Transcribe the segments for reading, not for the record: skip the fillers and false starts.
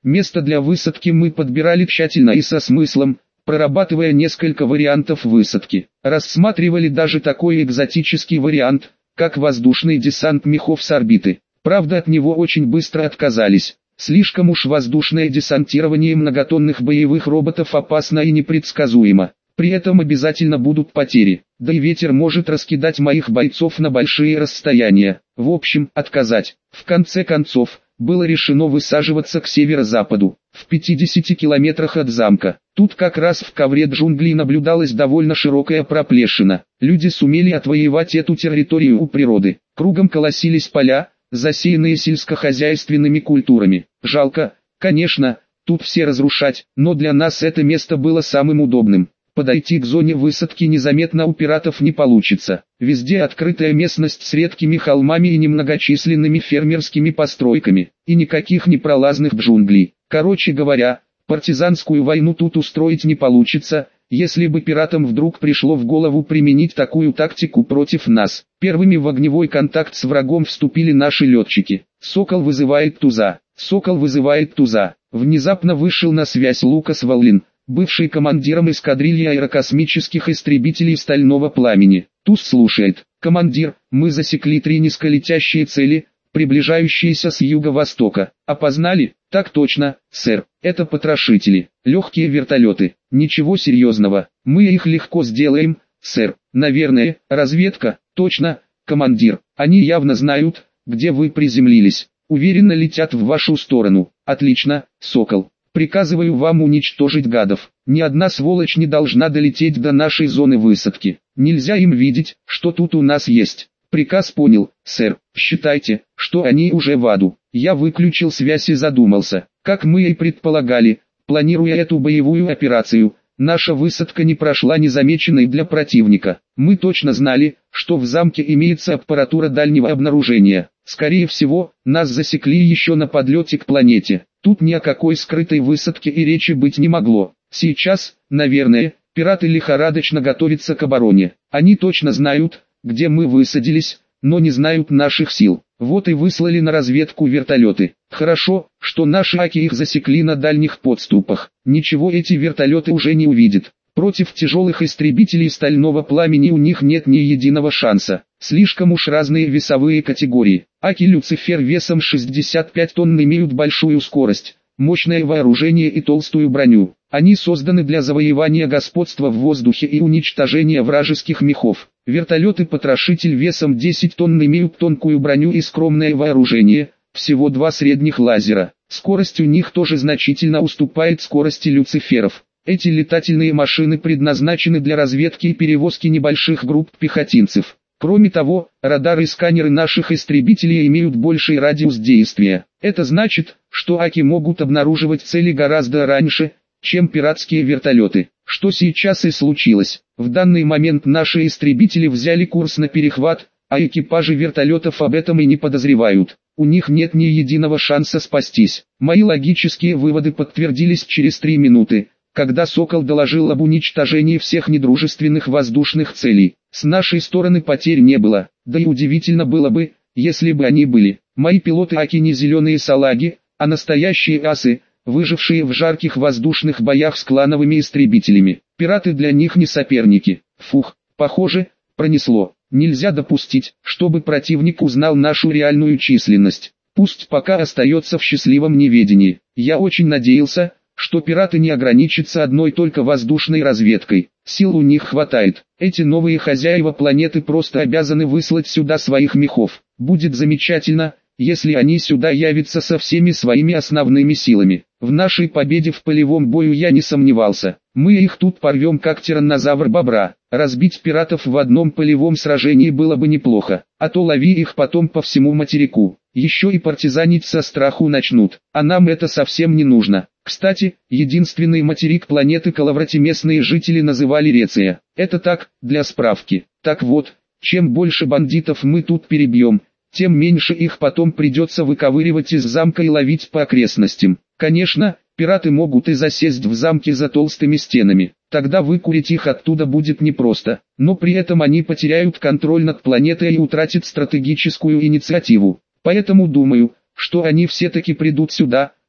Место для высадки мы подбирали тщательно и со смыслом, прорабатывая несколько вариантов высадки. Рассматривали даже такой экзотический вариант, как воздушный десант мехов с орбиты. Правда, от него очень быстро отказались. Слишком уж воздушное десантирование многотонных боевых роботов опасно и непредсказуемо. При этом обязательно будут потери, да и ветер может раскидать моих бойцов на большие расстояния. В общем, отказать. В конце концов, было решено высаживаться к северо-западу, в 50 километрах от замка. Тут как раз в ковре джунглей наблюдалась довольно широкая проплешина. Люди сумели отвоевать эту территорию у природы. Кругом колосились поля, засеянные сельскохозяйственными культурами. Жалко, конечно, тут все разрушать, но для нас это место было самым удобным. Подойти к зоне высадки незаметно у пиратов не получится. Везде открытая местность с редкими холмами и немногочисленными фермерскими постройками, и никаких непролазных джунглей. Короче говоря, партизанскую войну тут устроить не получится, если бы пиратам вдруг пришло в голову применить такую тактику против нас. Первыми в огневой контакт с врагом вступили наши летчики. «Сокол вызывает туза! Сокол вызывает туза!» Внезапно вышел на связь Лукас Валлин, бывший командиром эскадрильи аэрокосмических истребителей Стального Пламени. Туз слушает. «Командир, мы засекли 3 низколетящие цели, приближающиеся с юго-востока. Опознали?» «Так точно, сэр. Это потрошители. Легкие вертолеты. Ничего серьезного. Мы их легко сделаем, сэр. Наверное, разведка?» «Точно, командир. Они явно знают, где вы приземлились. Уверенно летят в вашу сторону. Отлично, Сокол. Приказываю вам уничтожить гадов. Ни одна сволочь не должна долететь до нашей зоны высадки. Нельзя им видеть, что тут у нас есть». «Приказ понял, сэр. Считайте, что они уже в аду». Я выключил связь и задумался. Как мы и предполагали, планируя эту боевую операцию, наша высадка не прошла незамеченной для противника. Мы точно знали, что в замке имеется аппаратура дальнего обнаружения. Скорее всего, нас засекли еще на подлете к планете. Тут ни о какой скрытой высадке и речи быть не могло. Сейчас, наверное, пираты лихорадочно готовятся к обороне. Они точно знают, где мы высадились, но не знают наших сил. Вот и выслали на разведку вертолеты. Хорошо, что наши аки их засекли на дальних подступах. Ничего эти вертолеты уже не увидят. Против тяжелых истребителей Стального Пламени у них нет ни единого шанса. Слишком уж разные весовые категории. Аки Люцифер весом 65 тонн имеют большую скорость, мощное вооружение и толстую броню. Они созданы для завоевания господства в воздухе и уничтожения вражеских мехов. Вертолеты-потрошитель весом 10 тонн имеют тонкую броню и скромное вооружение, всего 2 средних лазера. Скорость у них тоже значительно уступает скорости люциферов. Эти летательные машины предназначены для разведки и перевозки небольших групп пехотинцев. Кроме того, радары и сканеры наших истребителей имеют больший радиус действия. Это значит, что аки могут обнаруживать цели гораздо раньше, чем пиратские вертолеты. Что сейчас и случилось. В данный момент наши истребители взяли курс на перехват, а экипажи вертолетов об этом и не подозревают. У них нет ни единого шанса спастись. Мои логические выводы подтвердились через 3 минуты, когда «Сокол» доложил об уничтожении всех недружественных воздушных целей. С нашей стороны потерь не было, да и удивительно было бы, если бы они были. Мои пилоты аки не зеленые салаги, а настоящие асы, выжившие в жарких воздушных боях с клановыми истребителями. Пираты для них не соперники. Фух, похоже, пронесло. Нельзя допустить, чтобы противник узнал нашу реальную численность. Пусть пока остается в счастливом неведении. Я очень надеялся, что пираты не ограничатся одной только воздушной разведкой. Сил у них хватает. Эти новые хозяева планеты просто обязаны выслать сюда своих мехов. Будет замечательно, если они сюда явятся со всеми своими основными силами. В нашей победе в полевом бою я не сомневался. Мы их тут порвем как тираннозавр бобра. Разбить пиратов в одном полевом сражении было бы неплохо, а то лови их потом по всему материку. Еще и партизанить со страху начнут, а нам это совсем не нужно. Кстати, единственный материк планеты Калаврати местные жители называли Реция. Это так, для справки. Так вот, чем больше бандитов мы тут перебьем, тем меньше их потом придется выковыривать из замка и ловить по окрестностям. Конечно, пираты могут и засесть в замке за толстыми стенами. Тогда выкурить их оттуда будет непросто, но при этом они потеряют контроль над планетой и утратят стратегическую инициативу. Поэтому думаю, что они все-таки придут сюда,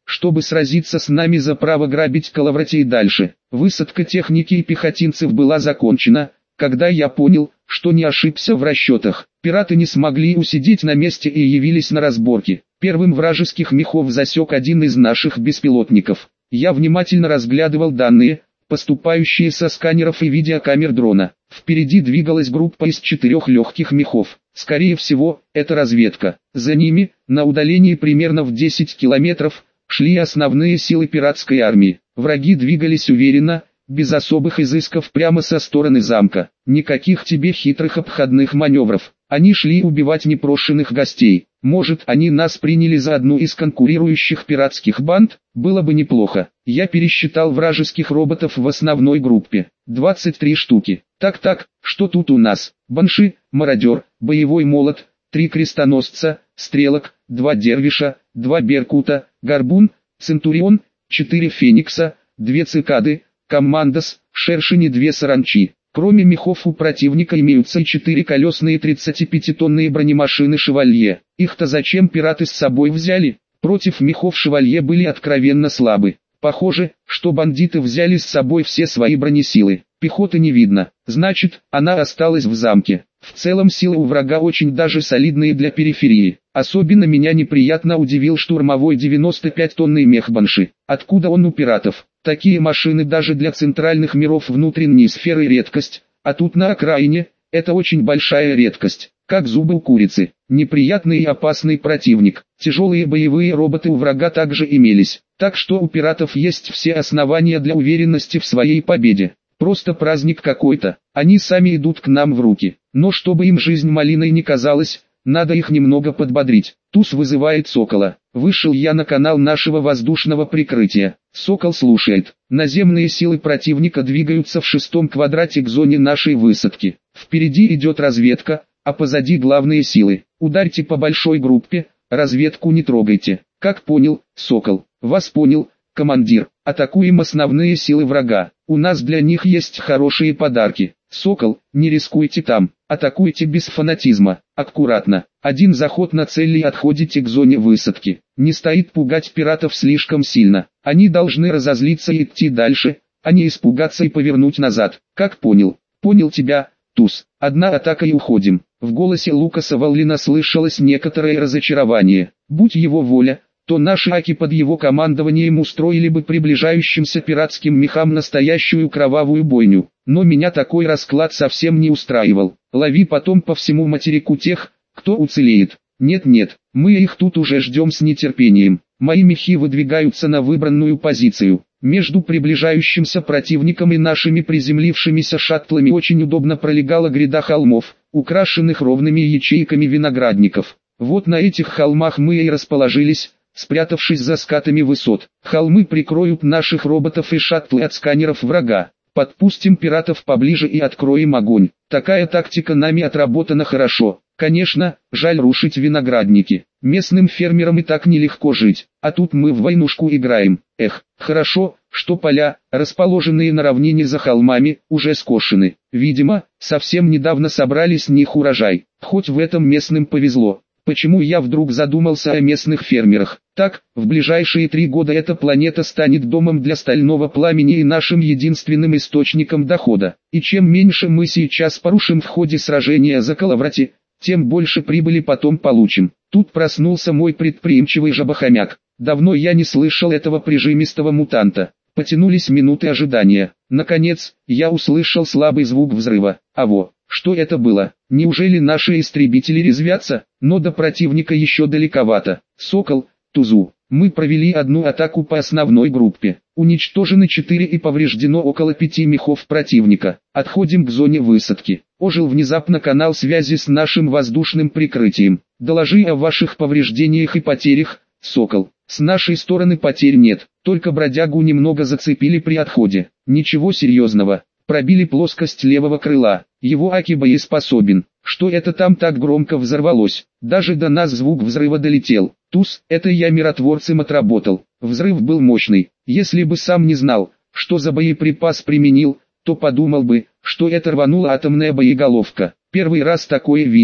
чтобы сразиться с нами за право грабить Калаврати и дальше. Высадка техники и пехотинцев была закончена, когда я понял, что не ошибся в расчетах. Пираты не смогли усидеть на месте и явились на разборки. Первым вражеских мехов засек один из наших беспилотников. Я внимательно разглядывал данные, поступающие со сканеров и видеокамер дрона. Впереди двигалась группа из 4 легких мехов. Скорее всего, это разведка. За ними, на удалении примерно в 10 километров, шли основные силы пиратской армии. Враги двигались уверенно, без особых изысков прямо со стороны замка. Никаких тебе хитрых обходных маневров. Они шли убивать непрошенных гостей. Может, они нас приняли за одну из конкурирующих пиратских банд? Было бы неплохо. Я пересчитал вражеских роботов в основной группе. 23 штуки. Так, что тут у нас? Банши, мародер, боевой молот, 3 крестоносца, стрелок, 2 дервиша, 2 беркута, горбун, центурион, 4 феникса, 2 цикады, командос, шершень и 2 саранчи. Кроме мехов у противника имеются и 4-колесные 35-тонные бронемашины «Шевалье». Их-то зачем пираты с собой взяли? Против мехов «Шевалье» были откровенно слабы. Похоже, что бандиты взяли с собой все свои бронесилы. Пехоты не видно, значит, она осталась в замке. В целом силы у врага очень даже солидные для периферии. Особенно меня неприятно удивил штурмовой 95-тонный мех Банши. Откуда он у пиратов? Такие машины даже для центральных миров внутренней сферы редкость, а тут на окраине, это очень большая редкость, как зубы у курицы. Неприятный и опасный противник. Тяжелые боевые роботы у врага также имелись, так что у пиратов есть все основания для уверенности в своей победе. Просто праздник какой-то, они сами идут к нам в руки, но чтобы им жизнь малиной не казалась, надо их немного подбодрить. Туз вызывает Сокола. Вышел я на канал нашего воздушного прикрытия. Сокол слушает. Наземные силы противника двигаются в 6-м квадрате к зоне нашей высадки. Впереди идет разведка, а позади главные силы. Ударьте по большой группе, разведку не трогайте. Как понял, Сокол? Вас понял, командир. Атакуем основные силы врага. У нас для них есть хорошие подарки. Сокол, не рискуйте там, атакуйте без фанатизма, аккуратно. Один заход на цель и отходите к зоне высадки. Не стоит пугать пиратов слишком сильно. Они должны разозлиться и идти дальше, а не испугаться и повернуть назад. Как понял? Понял тебя, Туз. Одна атака и уходим. В голосе Лукаса Валлина слышалось некоторое разочарование. Будь его воля, то наши аки под его командованием устроили бы приближающимся пиратским мехам настоящую кровавую бойню. Но меня такой расклад совсем не устраивал. Лови потом по всему материку тех, кто уцелеет. Нет, мы их тут уже ждем с нетерпением. Мои мехи выдвигаются на выбранную позицию. Между приближающимся противником и нашими приземлившимися шаттлами очень удобно пролегала гряда холмов, украшенных ровными ячейками виноградников. Вот на этих холмах мы и расположились, спрятавшись за скатами высот. Холмы прикроют наших роботов и шаттлы от сканеров врага. Подпустим пиратов поближе и откроем огонь. Такая тактика нами отработана хорошо. Конечно, жаль рушить виноградники. Местным фермерам и так нелегко жить. А тут мы в войнушку играем. Эх, хорошо, что поля, расположенные на равнине за холмами, уже скошены. Видимо, совсем недавно собрали с них урожай. Хоть в этом местным повезло. Почему я вдруг задумался о местных фермерах? Так, в ближайшие 3 года эта планета станет домом для стального пламени и нашим единственным источником дохода. И чем меньше мы сейчас порушим в ходе сражения за Калаврати, тем больше прибыли потом получим. Тут проснулся мой предприимчивый жабохомяк. Давно я не слышал этого прижимистого мутанта. Потянулись минуты ожидания. Наконец, я услышал слабый звук взрыва. Аво, что это было? Неужели наши истребители резвятся? Но до противника еще далековато. Сокол, Тузу. Мы провели одну атаку по основной группе. Уничтожены 4 и повреждено около 5 мехов противника. Отходим к зоне высадки. Ожил внезапно канал связи с нашим воздушным прикрытием. Доложи о ваших повреждениях и потерях, Сокол. С нашей стороны потерь нет, только бродягу немного зацепили при отходе. Ничего серьезного. Пробили плоскость левого крыла. Его аки боеспособен. Что это там так громко взорвалось? Даже до нас звук взрыва долетел. Туз, это я миротворцем отработал. Взрыв был мощный. Если бы сам не знал, что за боеприпас применил, то подумал бы, что это рванула атомная боеголовка. Первый раз такое видел.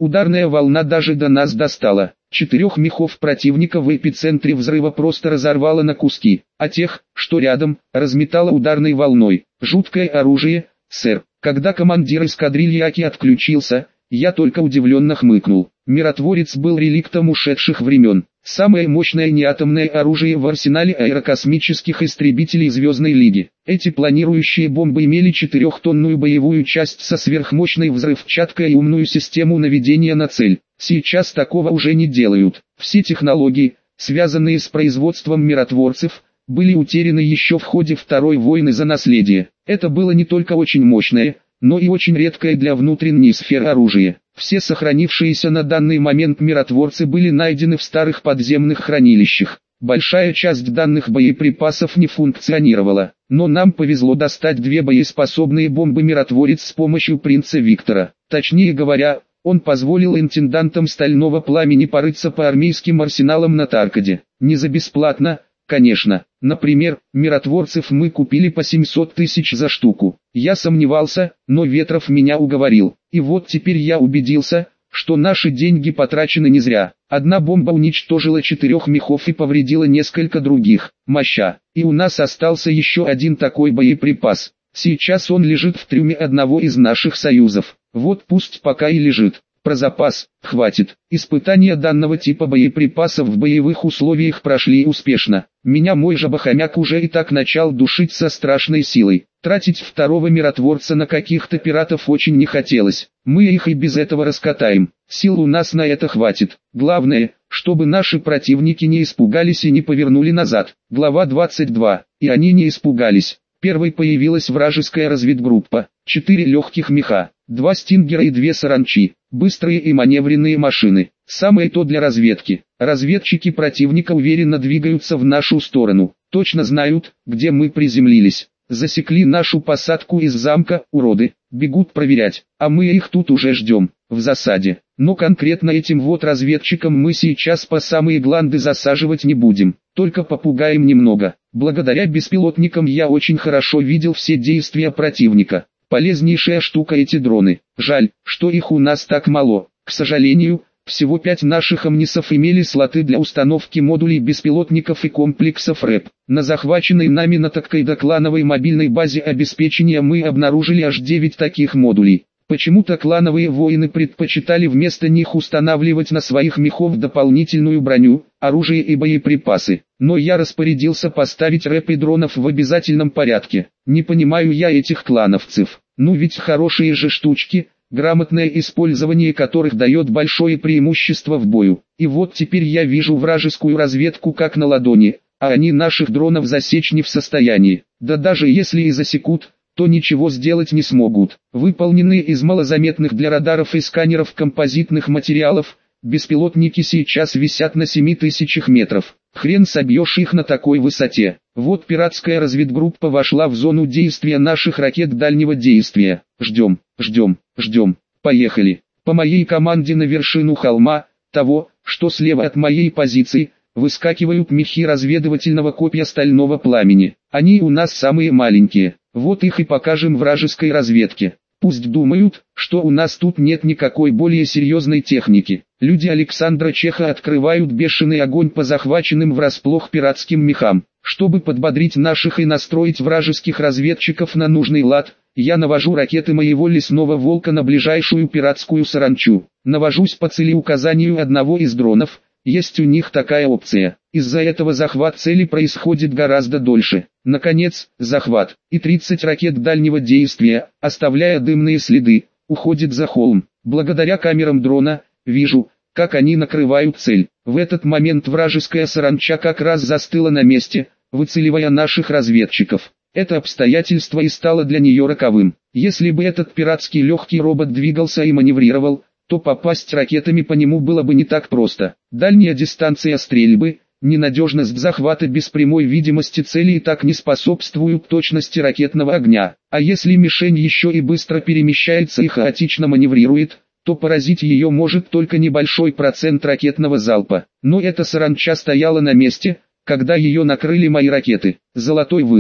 Ударная волна даже до нас достала. 4 мехов противника в эпицентре взрыва просто разорвало на куски, а тех, что рядом, разметало ударной волной. Жуткое оружие, сэр. Когда командир эскадрильи Аки отключился, я только удивленно хмыкнул. Миротворец был реликтом ушедших времен. Самое мощное неатомное оружие в арсенале аэрокосмических истребителей Звездной Лиги. Эти планирующие бомбы имели 4-тонную боевую часть со сверхмощной взрывчаткой и умную систему наведения на цель. Сейчас такого уже не делают. Все технологии, связанные с производством миротворцев, были утеряны еще в ходе Второй войны за наследие. Это было не только очень мощное, но и очень редкое для внутренней сферы оружие. Все сохранившиеся на данный момент миротворцы были найдены в старых подземных хранилищах. Большая часть данных боеприпасов не функционировала, но нам повезло достать 2 боеспособные бомбы-миротворец с помощью принца Виктора. Точнее говоря, он позволил интендантам Стального Пламени порыться по армейским арсеналам на Таркаде. Не за бесплатно, конечно. Например, миротворцев мы купили по 700 тысяч за штуку. Я сомневался, но Ветров меня уговорил. И вот теперь я убедился, что наши деньги потрачены не зря. Одна бомба уничтожила 4 мехов и повредила несколько других. Моща. И у нас остался еще один такой боеприпас. Сейчас он лежит в трюме одного из наших союзов. Вот пусть пока и лежит. Про запас хватит. Испытания данного типа боеприпасов в боевых условиях прошли успешно. Меня мой жабохомяк уже и так начал душить со страшной силой. Тратить второго миротворца на каких-то пиратов очень не хотелось. Мы их и без этого раскатаем. Сил у нас на это хватит. Главное, чтобы наши противники не испугались и не повернули назад. Глава 22. И они не испугались. Первой появилась вражеская разведгруппа. 4 легких меха, 2 стингера и 2 саранчи. Быстрые и маневренные машины. Самое то для разведки. Разведчики противника уверенно двигаются в нашу сторону. Точно знают, где мы приземлились. Засекли нашу посадку из замка, уроды. Бегут проверять, а мы их тут уже ждем, в засаде. Но конкретно этим вот разведчикам мы сейчас по самые гланды засаживать не будем. Только попугаем немного. Благодаря беспилотникам я очень хорошо видел все действия противника. Полезнейшая штука эти дроны. Жаль, что их у нас так мало. К сожалению, всего 5 наших омнисов имели слоты для установки модулей беспилотников и комплексов РЭП. На захваченной нами на Таккайдо-клановой мобильной базе обеспечения мы обнаружили аж 9 таких модулей. Почему-то клановые воины предпочитали вместо них устанавливать на своих мехов дополнительную броню, оружие и боеприпасы. Но я распорядился поставить рэп и дронов в обязательном порядке. Не понимаю я этих клановцев. Ну ведь хорошие же штучки, грамотное использование которых дает большое преимущество в бою. И вот теперь я вижу вражескую разведку как на ладони, а они наших дронов засечь не в состоянии. Да даже если и засекут, то ничего сделать не смогут. Выполненные из малозаметных для радаров и сканеров композитных материалов, беспилотники сейчас висят на 7000 метров. Хрен собьешь их на такой высоте. Вот пиратская разведгруппа вошла в зону действия наших ракет дальнего действия. Ждем, ждем, ждем. Поехали. По моей команде на вершину холма, того, что слева от моей позиции, выскакивают мехи разведывательного копья Стального Пламени. Они у нас самые маленькие. Вот их и покажем вражеской разведке. Пусть думают, что у нас тут нет никакой более серьезной техники. Люди Александра Чеха открывают бешеный огонь по захваченным врасплох пиратским мехам. Чтобы подбодрить наших и настроить вражеских разведчиков на нужный лад, я навожу ракеты моего лесного волка на ближайшую пиратскую саранчу. Навожусь по целеуказанию одного из дронов. Есть у них такая опция. Из-за этого захват цели происходит гораздо дольше. Наконец, захват, и 30 ракет дальнего действия, оставляя дымные следы, уходит за холм. Благодаря камерам дрона, вижу, как они накрывают цель. В этот момент вражеская саранча как раз застыла на месте, выцеливая наших разведчиков. Это обстоятельство и стало для нее роковым. Если бы этот пиратский легкий робот двигался и маневрировал, то попасть ракетами по нему было бы не так просто. Дальняя дистанция стрельбы, ненадежность захвата без прямой видимости цели и так не способствуют точности ракетного огня. А если мишень еще и быстро перемещается и хаотично маневрирует, то поразить ее может только небольшой процент ракетного залпа. Но эта саранча стояла на месте, когда ее накрыли мои ракеты. Золотой выстрел.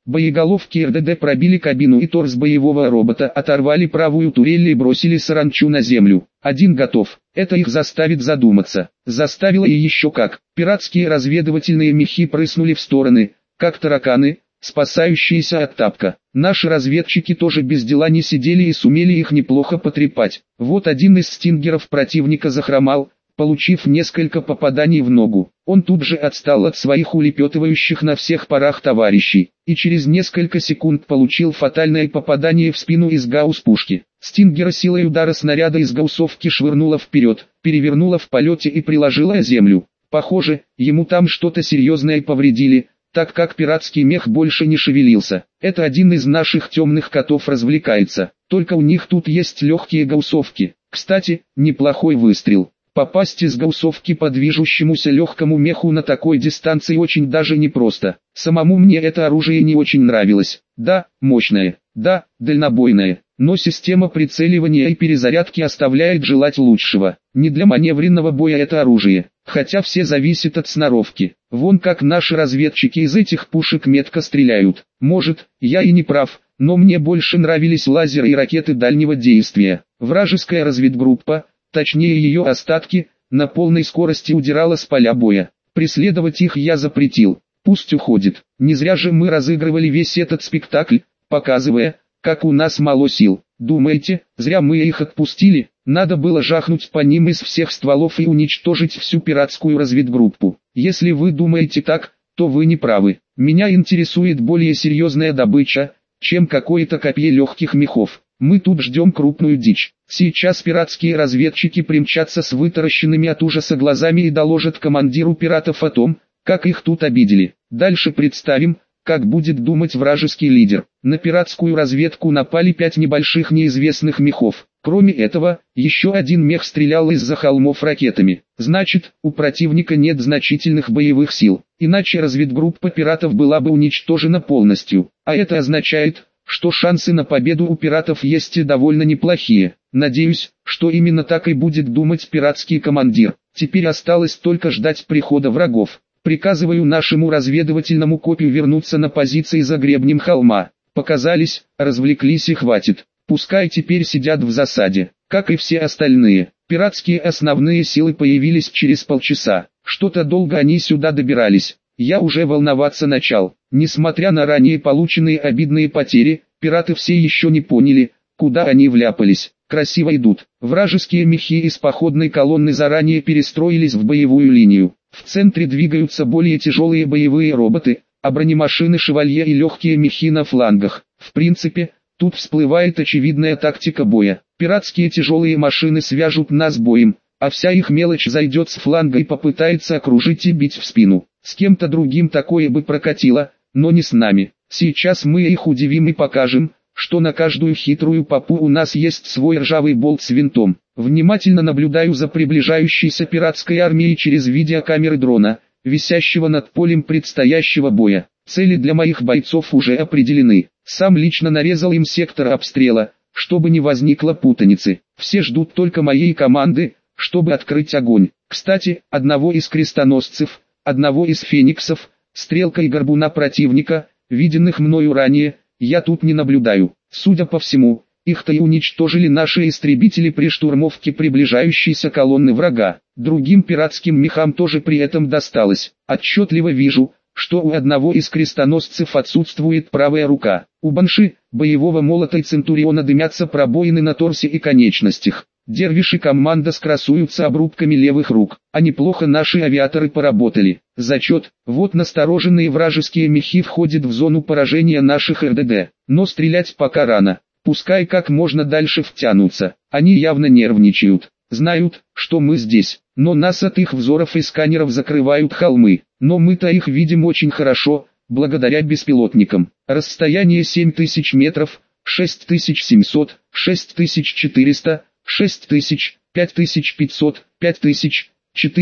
Боеголовки РДД пробили кабину и торс боевого робота, оторвали правую турель и бросили саранчу на землю. Один готов. Это их заставит задуматься. Заставило и еще как. Пиратские разведывательные мехи прыснули в стороны, как тараканы, спасающиеся от тапка. Наши разведчики тоже без дела не сидели и сумели их неплохо потрепать. Вот один из стингеров противника захромал, получив несколько попаданий в ногу. Он тут же отстал от своих улепетывающих на всех парах товарищей, и через несколько секунд получил фатальное попадание в спину из гаусс-пушки. Стингера силой удара снаряда из гауссовки швырнуло вперед, перевернуло в полете и приложило о землю. Похоже, ему там что-то серьезное повредили, так как пиратский мех больше не шевелился. Это один из наших темных котов развлекается, только у них тут есть легкие гауссовки. Кстати, неплохой выстрел. Попасть из гауссовки по движущемуся легкому меху на такой дистанции очень даже непросто. Самому мне это оружие не очень нравилось. Да, мощное, да, дальнобойное, но система прицеливания и перезарядки оставляет желать лучшего. Не для маневренного боя это оружие, хотя все зависит от сноровки. Вон как наши разведчики из этих пушек метко стреляют. Может, я и не прав, но мне больше нравились лазеры и ракеты дальнего действия. Вражеская разведгруппа, точнее ее остатки, на полной скорости удирала с поля боя. Преследовать их я запретил, пусть уходит. Не зря же мы разыгрывали весь этот спектакль, показывая, как у нас мало сил. Думаете, зря мы их отпустили? Надо было жахнуть по ним из всех стволов и уничтожить всю пиратскую разведгруппу. Если вы думаете так, то вы не правы. Меня интересует более серьезная добыча, чем какое-то копье легких мехов. Мы тут ждем крупную дичь. Сейчас пиратские разведчики примчатся с вытаращенными от ужаса глазами и доложат командиру пиратов о том, как их тут обидели. Дальше представим, как будет думать вражеский лидер. На пиратскую разведку напали 5 небольших неизвестных мехов. Кроме этого, еще один мех стрелял из-за холмов ракетами. Значит, у противника нет значительных боевых сил. Иначе разведгруппа пиратов была бы уничтожена полностью. А это означает, что шансы на победу у пиратов есть и довольно неплохие. Надеюсь, что именно так и будет думать пиратский командир. Теперь осталось только ждать прихода врагов. Приказываю нашему разведывательному копию вернуться на позиции за гребнем холма. Показались, развлеклись и хватит. Пускай теперь сидят в засаде, как и все остальные. Пиратские основные силы появились через полчаса. Что-то долго они сюда добирались. Я уже волноваться начал. Несмотря на ранее полученные обидные потери, пираты все еще не поняли, куда они вляпались. Красиво идут. Вражеские мехи из походной колонны заранее перестроились в боевую линию. В центре двигаются более тяжелые боевые роботы, а бронемашины «Шевалье» и легкие мехи на флангах. В принципе, тут всплывает очевидная тактика боя. Пиратские тяжелые машины свяжут нас боем, а вся их мелочь зайдет с фланга и попытается окружить и бить в спину. С кем-то другим такое бы прокатило, но не с нами. Сейчас мы их удивим и покажем, что на каждую хитрую попу у нас есть свой ржавый болт с винтом. Внимательно наблюдаю за приближающейся пиратской армией через видеокамеры дрона, висящего над полем предстоящего боя. Цели для моих бойцов уже определены. Сам лично нарезал им сектор обстрела, чтобы не возникло путаницы. Все ждут только моей команды, чтобы открыть огонь. Кстати, одного из крестоносцев, одного из фениксов, стрелка и горбуна противника, виденных мною ранее, я тут не наблюдаю. Судя по всему, их-то и уничтожили наши истребители при штурмовке приближающейся колонны врага. Другим пиратским мехам тоже при этом досталось. Отчетливо вижу, что у одного из крестоносцев отсутствует правая рука. У Банши, боевого молота и Центуриона дымятся пробоины на торсе и конечностях. Дервиши команда скрасуются обрубками левых рук, а неплохо наши авиаторы поработали. Зачет, вот настороженные вражеские мехи входят в зону поражения наших РДД, но стрелять пока рано. Пускай как можно дальше втянутся, они явно нервничают, знают, что мы здесь, но нас от их взоров и сканеров закрывают холмы, но мы-то их видим очень хорошо, благодаря беспилотникам. Расстояние 7000 метров, 6700, 6400, 6000, 5500, 5000,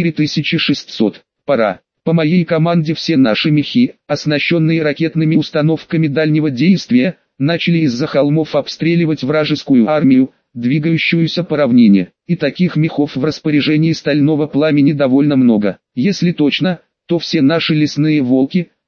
4600. Пора. По моей команде все наши мехи, оснащенные ракетными установками дальнего действия, начали из-за холмов обстреливать вражескую армию, двигающуюся по равнине. И таких мехов в распоряжении стального пламени довольно много. Если точно, то все наши лесные волки,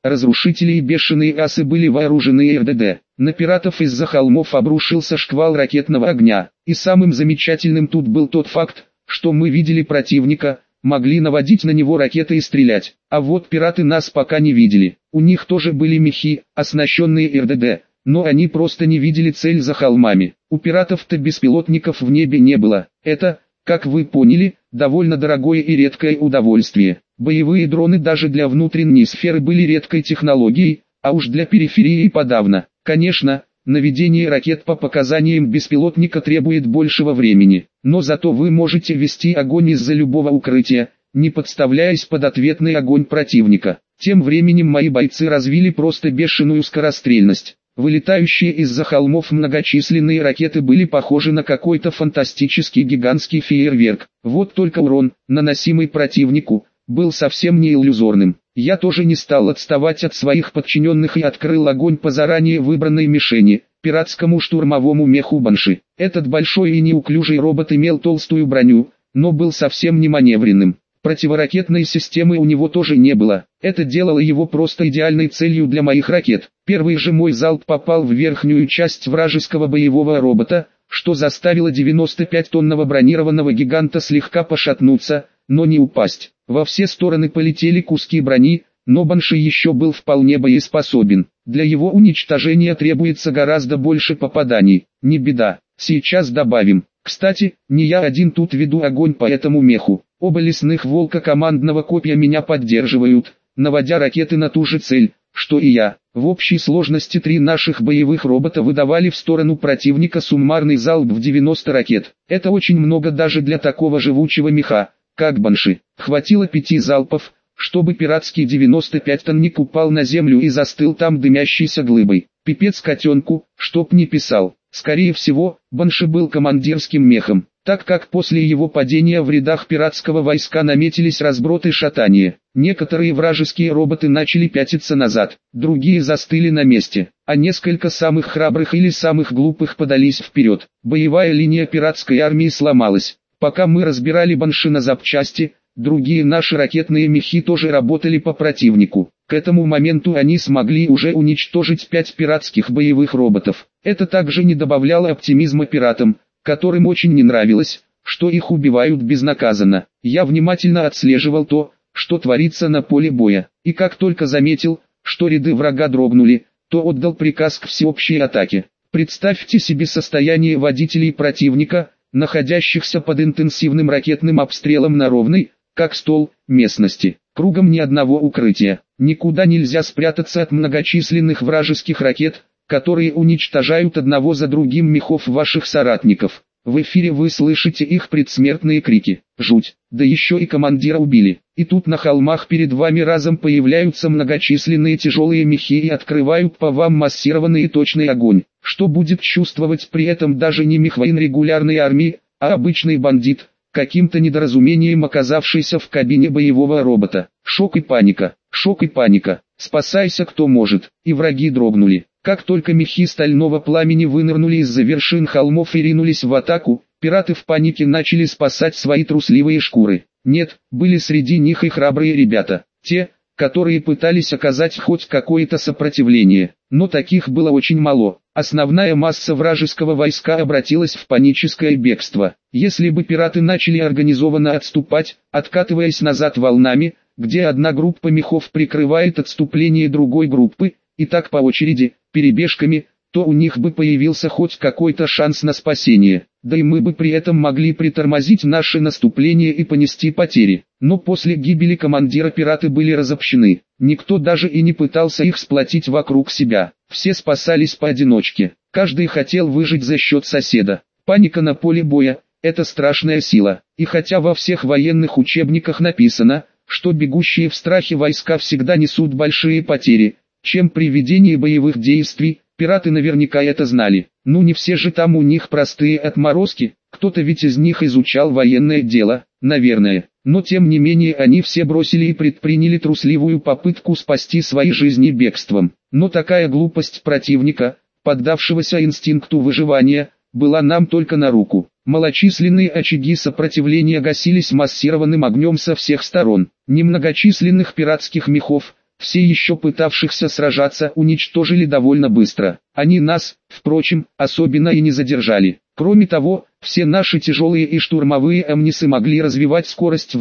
разрушители и бешеные асы были вооружены РДД. На пиратов из-за холмов обрушился шквал ракетного огня. И самым замечательным тут был тот факт, что мы видели противника, могли наводить на него ракеты и стрелять. А вот пираты нас пока не видели. У них тоже были мехи, оснащенные РДД, но они просто не видели цель за холмами. У пиратов-то беспилотников в небе не было. Это, как вы поняли, довольно дорогое и редкое удовольствие. Боевые дроны даже для внутренней сферы были редкой технологией, а уж для периферии подавно. Конечно, наведение ракет по показаниям беспилотника требует большего времени, но зато вы можете вести огонь из-за любого укрытия, не подставляясь под ответный огонь противника. Тем временем мои бойцы развили просто бешеную скорострельность. Вылетающие из-за холмов многочисленные ракеты были похожи на какой-то фантастический гигантский фейерверк. Вот только урон, наносимый противнику, был совсем не иллюзорным. Я тоже не стал отставать от своих подчиненных и открыл огонь по заранее выбранной мишени, пиратскому штурмовому меху Банши. Этот большой и неуклюжий робот имел толстую броню, но был совсем не маневренным. Противоракетной системы у него тоже не было. Это делало его просто идеальной целью для моих ракет. Первый же мой залп попал в верхнюю часть вражеского боевого робота, что заставило 95-тонного бронированного гиганта слегка пошатнуться, но не упасть. Во все стороны полетели куски брони, но Банши еще был вполне боеспособен. Для его уничтожения требуется гораздо больше попаданий. Не беда, сейчас добавим. Кстати, не я один тут веду огонь по этому меху. Оба лесных волка командного копья меня поддерживают, наводя ракеты на ту же цель, что и я. В общей сложности 3 наших боевых робота выдавали в сторону противника суммарный залп в 90 ракет. Это очень много даже для такого живучего меха, как Банши. Хватило 5 залпов, чтобы пиратский 95-тонник упал на землю и застыл там дымящейся глыбой. Пипец котенку, чтоб не писал. Скорее всего, Банши был командирским мехом, так как после его падения в рядах пиратского войска наметились разброд и шатание. Некоторые вражеские роботы начали пятиться назад, другие застыли на месте, а несколько самых храбрых или самых глупых подались вперед. Боевая линия пиратской армии сломалась. Пока мы разбирали Банши на запчасти, другие наши ракетные мехи тоже работали по противнику. К этому моменту они смогли уже уничтожить 5 пиратских боевых роботов. Это также не добавляло оптимизма пиратам, которым очень не нравилось, что их убивают безнаказанно. Я внимательно отслеживал то, что творится на поле боя, и как только заметил, что ряды врага дрогнули, то отдал приказ к всеобщей атаке. Представьте себе состояние водителей противника, находящихся под интенсивным ракетным обстрелом на ровной, как стол, местности. Кругом ни одного укрытия. Никуда нельзя спрятаться от многочисленных вражеских ракет, которые уничтожают одного за другим мехов ваших соратников. В эфире вы слышите их предсмертные крики. Жуть. Да еще и командира убили. И тут на холмах перед вами разом появляются многочисленные тяжелые мехи и открывают по вам массированный и точный огонь. Что будет чувствовать при этом даже не мехвоин регулярной армии, а обычный бандит, каким-то недоразумением оказавшийся в кабине боевого робота. Шок и паника. Шок и паника. Спасайся кто может. И враги дрогнули. Как только мехи стального пламени вынырнули из-за вершин холмов и ринулись в атаку, пираты в панике начали спасать свои трусливые шкуры. Нет, были среди них и храбрые ребята. Те, которые пытались оказать хоть какое-то сопротивление. Но таких было очень мало. Основная масса вражеского войска обратилась в паническое бегство. Если бы пираты начали организованно отступать, откатываясь назад волнами, где одна группа мехов прикрывает отступление другой группы, и так по очереди, перебежками, то у них бы появился хоть какой-то шанс на спасение, да и мы бы при этом могли притормозить наше наступление и понести потери. Но после гибели командира пираты были разобщены, никто даже и не пытался их сплотить вокруг себя, все спасались поодиночке, каждый хотел выжить за счет соседа. Паника на поле боя – это страшная сила, и хотя во всех военных учебниках написано, что бегущие в страхе войска всегда несут большие потери, чем при ведении боевых действий, пираты наверняка это знали. Ну не все же там у них простые отморозки, кто-то ведь из них изучал военное дело, наверное. Но тем не менее они все бросили и предприняли трусливую попытку спасти свои жизни бегством. Но такая глупость противника, поддавшегося инстинкту выживания, была нам только на руку. Малочисленные очаги сопротивления гасились массированным огнем со всех сторон. Немногочисленных пиратских мехов, все еще пытавшихся сражаться уничтожили довольно быстро. Они нас, впрочем, особенно и не задержали. Кроме того, все наши тяжелые и штурмовые амнисы могли развивать скорость в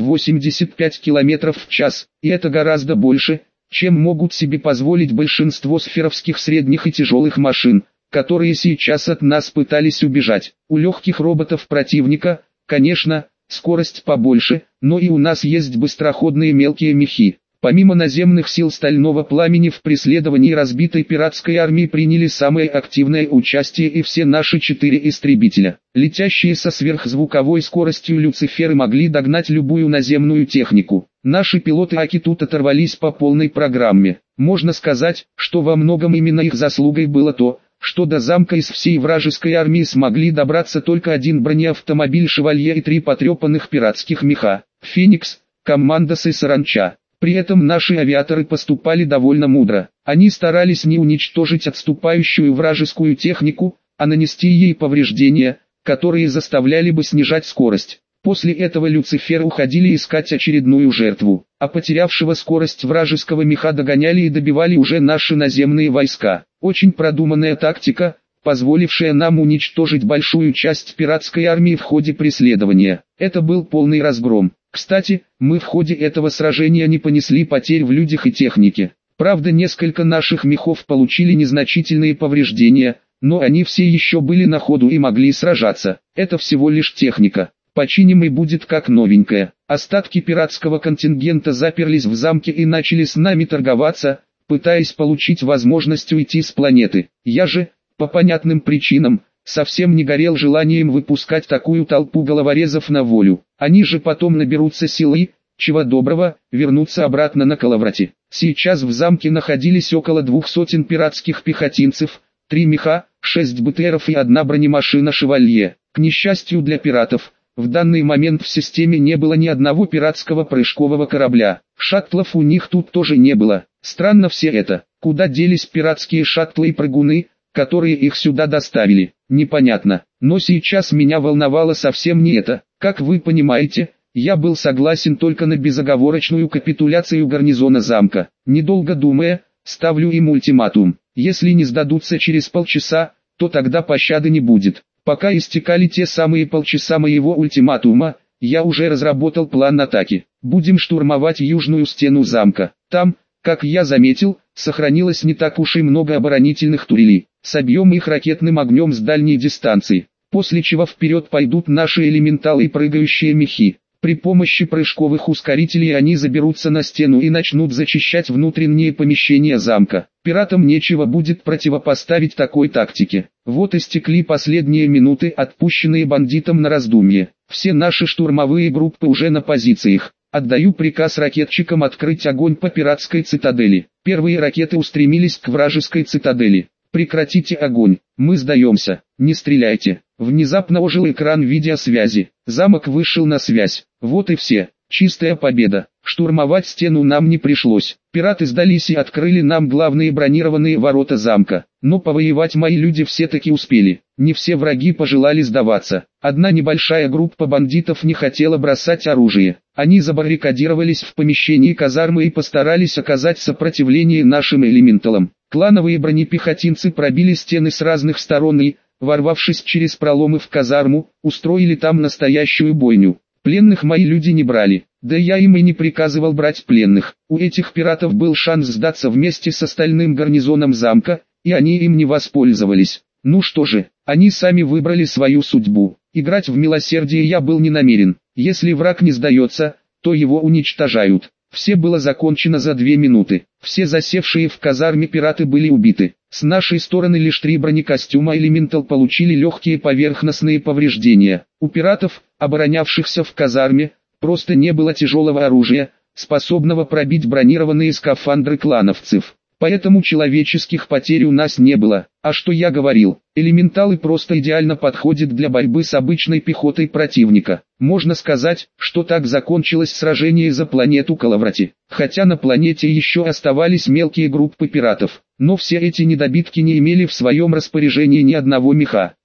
85 км в час, и это гораздо больше, чем могут себе позволить большинство сферовских средних и тяжелых машин, которые сейчас от нас пытались убежать. У легких роботов противника, конечно, скорость побольше, но и у нас есть быстроходные мелкие мехи. Помимо наземных сил Стального Пламени в преследовании разбитой пиратской армии приняли самое активное участие и все наши 4 истребителя. Летящие со сверхзвуковой скоростью Люциферы могли догнать любую наземную технику. Наши пилоты Аки тут оторвались по полной программе. Можно сказать, что во многом именно их заслугой было то, что до замка из всей вражеской армии смогли добраться только один бронеавтомобиль «Шевалье» и 3 потрепанных пиратских меха «Феникс», «Коммандос» и «Саранча». При этом наши авиаторы поступали довольно мудро. Они старались не уничтожить отступающую вражескую технику, а нанести ей повреждения, которые заставляли бы снижать скорость. После этого Люциферы уходили искать очередную жертву, а потерявшего скорость вражеского меха догоняли и добивали уже наши наземные войска. Очень продуманная тактика, позволившая нам уничтожить большую часть пиратской армии в ходе преследования. Это был полный разгром. Кстати, мы в ходе этого сражения не понесли потерь в людях и технике. Правда, несколько наших мехов получили незначительные повреждения, но они все еще были на ходу и могли сражаться. Это всего лишь техника. Починим и будет как новенькая. Остатки пиратского контингента заперлись в замке и начали с нами торговаться, пытаясь получить возможность уйти с планеты. Я же, по понятным причинам, совсем не горел желанием выпускать такую толпу головорезов на волю. Они же потом наберутся силы, чего доброго, вернутся обратно на Калаврате. Сейчас в замке находились около 200 пиратских пехотинцев, 3 меха, 6 БТРов и 1 бронемашина «Шевалье». К несчастью для пиратов, в данный момент в системе не было ни одного пиратского прыжкового корабля. Шаттлов у них тут тоже не было. Странно все это. Куда делись пиратские шаттлы и прыгуны, которые их сюда доставили, непонятно. Но сейчас меня волновало совсем не это. Как вы понимаете, я был согласен только на безоговорочную капитуляцию гарнизона замка. Недолго думая, ставлю им ультиматум. Если не сдадутся через полчаса, то тогда пощады не будет. Пока истекали те самые полчаса моего ультиматума, я уже разработал план атаки. Будем штурмовать южную стену замка. Там, как я заметил, сохранилось не так уж и много оборонительных турелей. Собьем их ракетным огнем с дальней дистанции, после чего вперед пойдут наши элементалы и прыгающие мехи. При помощи прыжковых ускорителей они заберутся на стену и начнут зачищать внутренние помещения замка. Пиратам нечего будет противопоставить такой тактике. Вот истекли последние минуты, отпущенные бандитам на раздумье. Все наши штурмовые группы уже на позициях. Отдаю приказ ракетчикам открыть огонь по пиратской цитадели. Первые ракеты устремились к вражеской цитадели. Прекратите огонь, мы сдаемся, не стреляйте. Внезапно ожил экран видеосвязи. Замок вышел на связь. Вот и все. Чистая победа. Штурмовать стену нам не пришлось. Пираты сдались и открыли нам главные бронированные ворота замка. Но повоевать мои люди все-таки успели. Не все враги пожелали сдаваться. Одна небольшая группа бандитов не хотела бросать оружие. Они забаррикадировались в помещении казармы и постарались оказать сопротивление нашим элементалам. Клановые бронепехотинцы пробили стены с разных сторон и, ворвавшись через проломы в казарму, устроили там настоящую бойню. Пленных мои люди не брали, да я им и не приказывал брать пленных. У этих пиратов был шанс сдаться вместе с остальным гарнизоном замка, и они им не воспользовались. Ну что же, они сами выбрали свою судьбу. Играть в милосердие я был не намерен. Если враг не сдается, то его уничтожают. Все было закончено за 2 минуты. Все засевшие в казарме пираты были убиты. С нашей стороны лишь 3 бронекостюма «Элементал» получили легкие поверхностные повреждения. У пиратов, оборонявшихся в казарме, просто не было тяжелого оружия, способного пробить бронированные скафандры клановцев. Поэтому человеческих потерь у нас не было. А что я говорил, элементалы просто идеально подходят для борьбы с обычной пехотой противника. Можно сказать, что так закончилось сражение за планету Калаврати. Хотя на планете еще оставались мелкие группы пиратов. Но все эти недобитки не имели в своем распоряжении ни одного меха.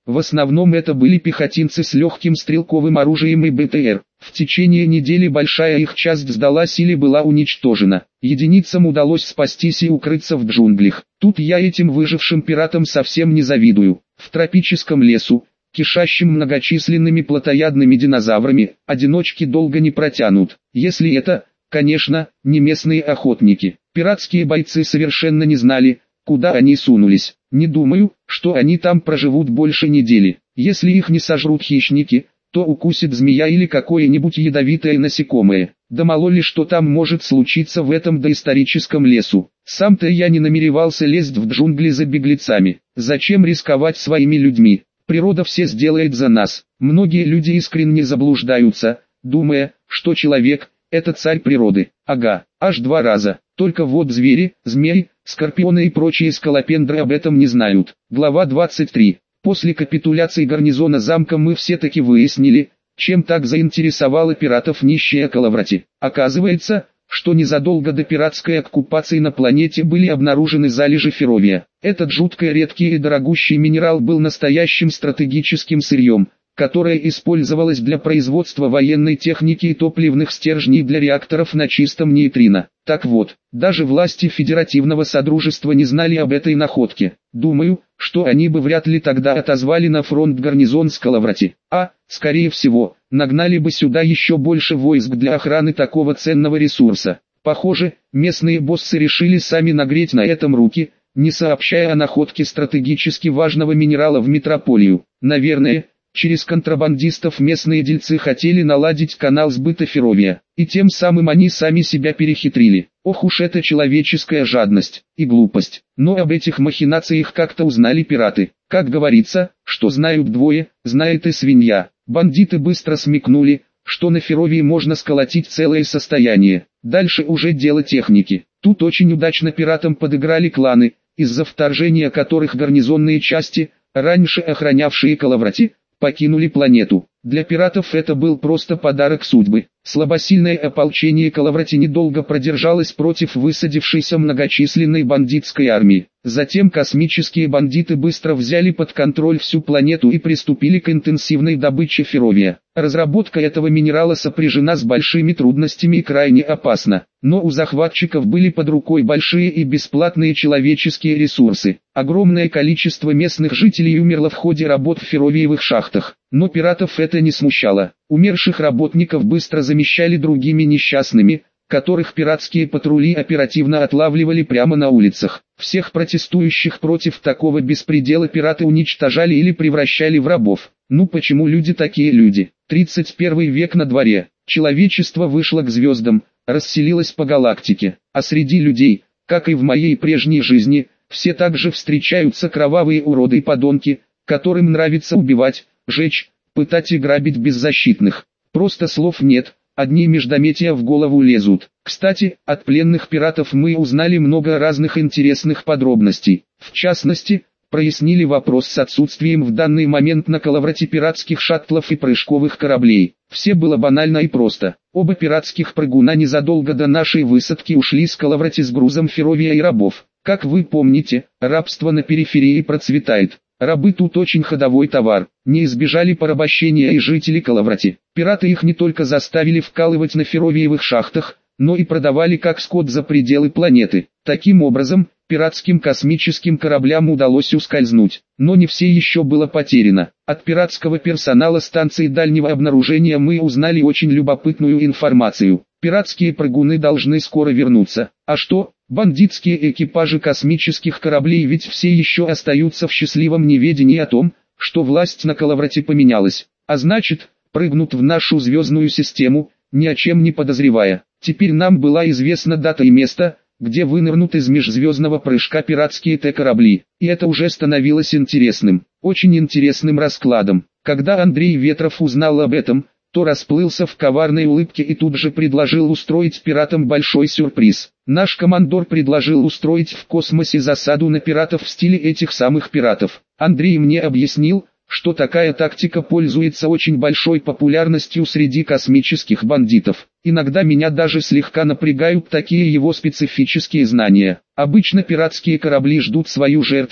В основном это были пехотинцы с легким стрелковым оружием и БТР. В течение недели большая их часть сдалась или была уничтожена. Единицам удалось спастись и укрыться в джунглях. Тут я этим выжившим пиратам совсем не завидую. В тропическом лесу, кишащим многочисленными плотоядными динозаврами, одиночки долго не протянут. Если это, конечно, не местные охотники. Пиратские бойцы совершенно не знали, куда они сунулись. Не думаю, что они там проживут больше недели. Если их не сожрут хищники, то укусит змея или какое-нибудь ядовитое насекомое. Да мало ли что там может случиться в этом доисторическом лесу. Сам-то я не намеревался лезть в джунгли за беглецами. Зачем рисковать своими людьми? Природа все сделает за нас. Многие люди искренне заблуждаются, думая, что человек – это царь природы. Ага, аж 2 раза. Только вот звери, змеи, скорпионы и прочие скалопендры об этом не знают. Глава 23. После капитуляции гарнизона замка мы все-таки выяснили, чем так заинтересовало пиратов нищая Калаврати. Оказывается, что незадолго до пиратской оккупации на планете были обнаружены залежи ферровия. Этот жутко редкий и дорогущий минерал был настоящим стратегическим сырьем, которое использовалось для производства военной техники и топливных стержней для реакторов на чистом нейтрино. Так вот, даже власти Федеративного Содружества не знали об этой находке. Думаю, что они бы вряд ли тогда отозвали на фронт гарнизон с Калаврати, скорее всего, нагнали бы сюда еще больше войск для охраны такого ценного ресурса. Похоже, местные боссы решили сами нагреть на этом руки, не сообщая о находке стратегически важного минерала в метрополию. Наверное, через контрабандистов местные дельцы хотели наладить канал сбыта ферровия, и тем самым они сами себя перехитрили. Ох уж эта человеческая жадность и глупость. Но об этих махинациях как-то узнали пираты. Как говорится, что знают двое, знает и свинья. Бандиты быстро смекнули, что на ферровии можно сколотить целое состояние. Дальше уже дело техники. Тут очень удачно пиратам подыграли кланы, из-за вторжения которых гарнизонные части, раньше охранявшие Калаврати, покинули планету. Для пиратов это был просто подарок судьбы. Слабосильное ополчение Калаврати недолго продержалось против высадившейся многочисленной бандитской армии. Затем космические бандиты быстро взяли под контроль всю планету и приступили к интенсивной добыче ферровия. Разработка этого минерала сопряжена с большими трудностями и крайне опасна. Но у захватчиков были под рукой большие и бесплатные человеческие ресурсы. Огромное количество местных жителей умерло в ходе работ в ферровиевых шахтах. Но пиратов это не смущало. Умерших работников быстро замещали другими несчастными, которых пиратские патрули оперативно отлавливали прямо на улицах. Всех протестующих против такого беспредела пираты уничтожали или превращали в рабов. Ну почему люди такие люди? 31 век на дворе. Человечество вышло к звездам, расселилось по галактике. А среди людей, как и в моей прежней жизни, все также встречаются кровавые уроды и подонки, которым нравится убивать, жечь, пытать и грабить беззащитных. Просто слов нет. Одни междометия в голову лезут. Кстати, от пленных пиратов мы узнали много разных интересных подробностей. В частности, прояснили вопрос с отсутствием в данный момент на Калаврати пиратских шаттлов и прыжковых кораблей. Все было банально и просто. Оба пиратских прыгуна незадолго до нашей высадки ушли с Калаврати с грузом ферровия и рабов. Как вы помните, рабство на периферии процветает. Рабы тут очень ходовой товар. Не избежали порабощения и жители Калаврати. Пираты их не только заставили вкалывать на ферровиевых шахтах, но и продавали как скот за пределы планеты. Таким образом, пиратским космическим кораблям удалось ускользнуть. Но не все еще было потеряно. От пиратского персонала станции дальнего обнаружения мы узнали очень любопытную информацию. Пиратские прыгуны должны скоро вернуться. А что? Бандитские экипажи космических кораблей ведь все еще остаются в счастливом неведении о том, что власть на Калаврати поменялась. А значит, прыгнут в нашу звездную систему, ни о чем не подозревая. Теперь нам была известна дата и место, где вынырнут из межзвездного прыжка пиратские Т-корабли. И это уже становилось интересным, очень интересным раскладом. Когда Андрей Ветров узнал об этом, то расплылся в коварной улыбке и тут же предложил устроить пиратам большой сюрприз. Наш командор предложил устроить в космосе засаду на пиратов в стиле этих самых пиратов. Андрей мне объяснил, что такая тактика пользуется очень большой популярностью среди космических бандитов. Иногда меня даже слегка напрягают такие его специфические знания. Обычно пиратские корабли ждут свою жертву,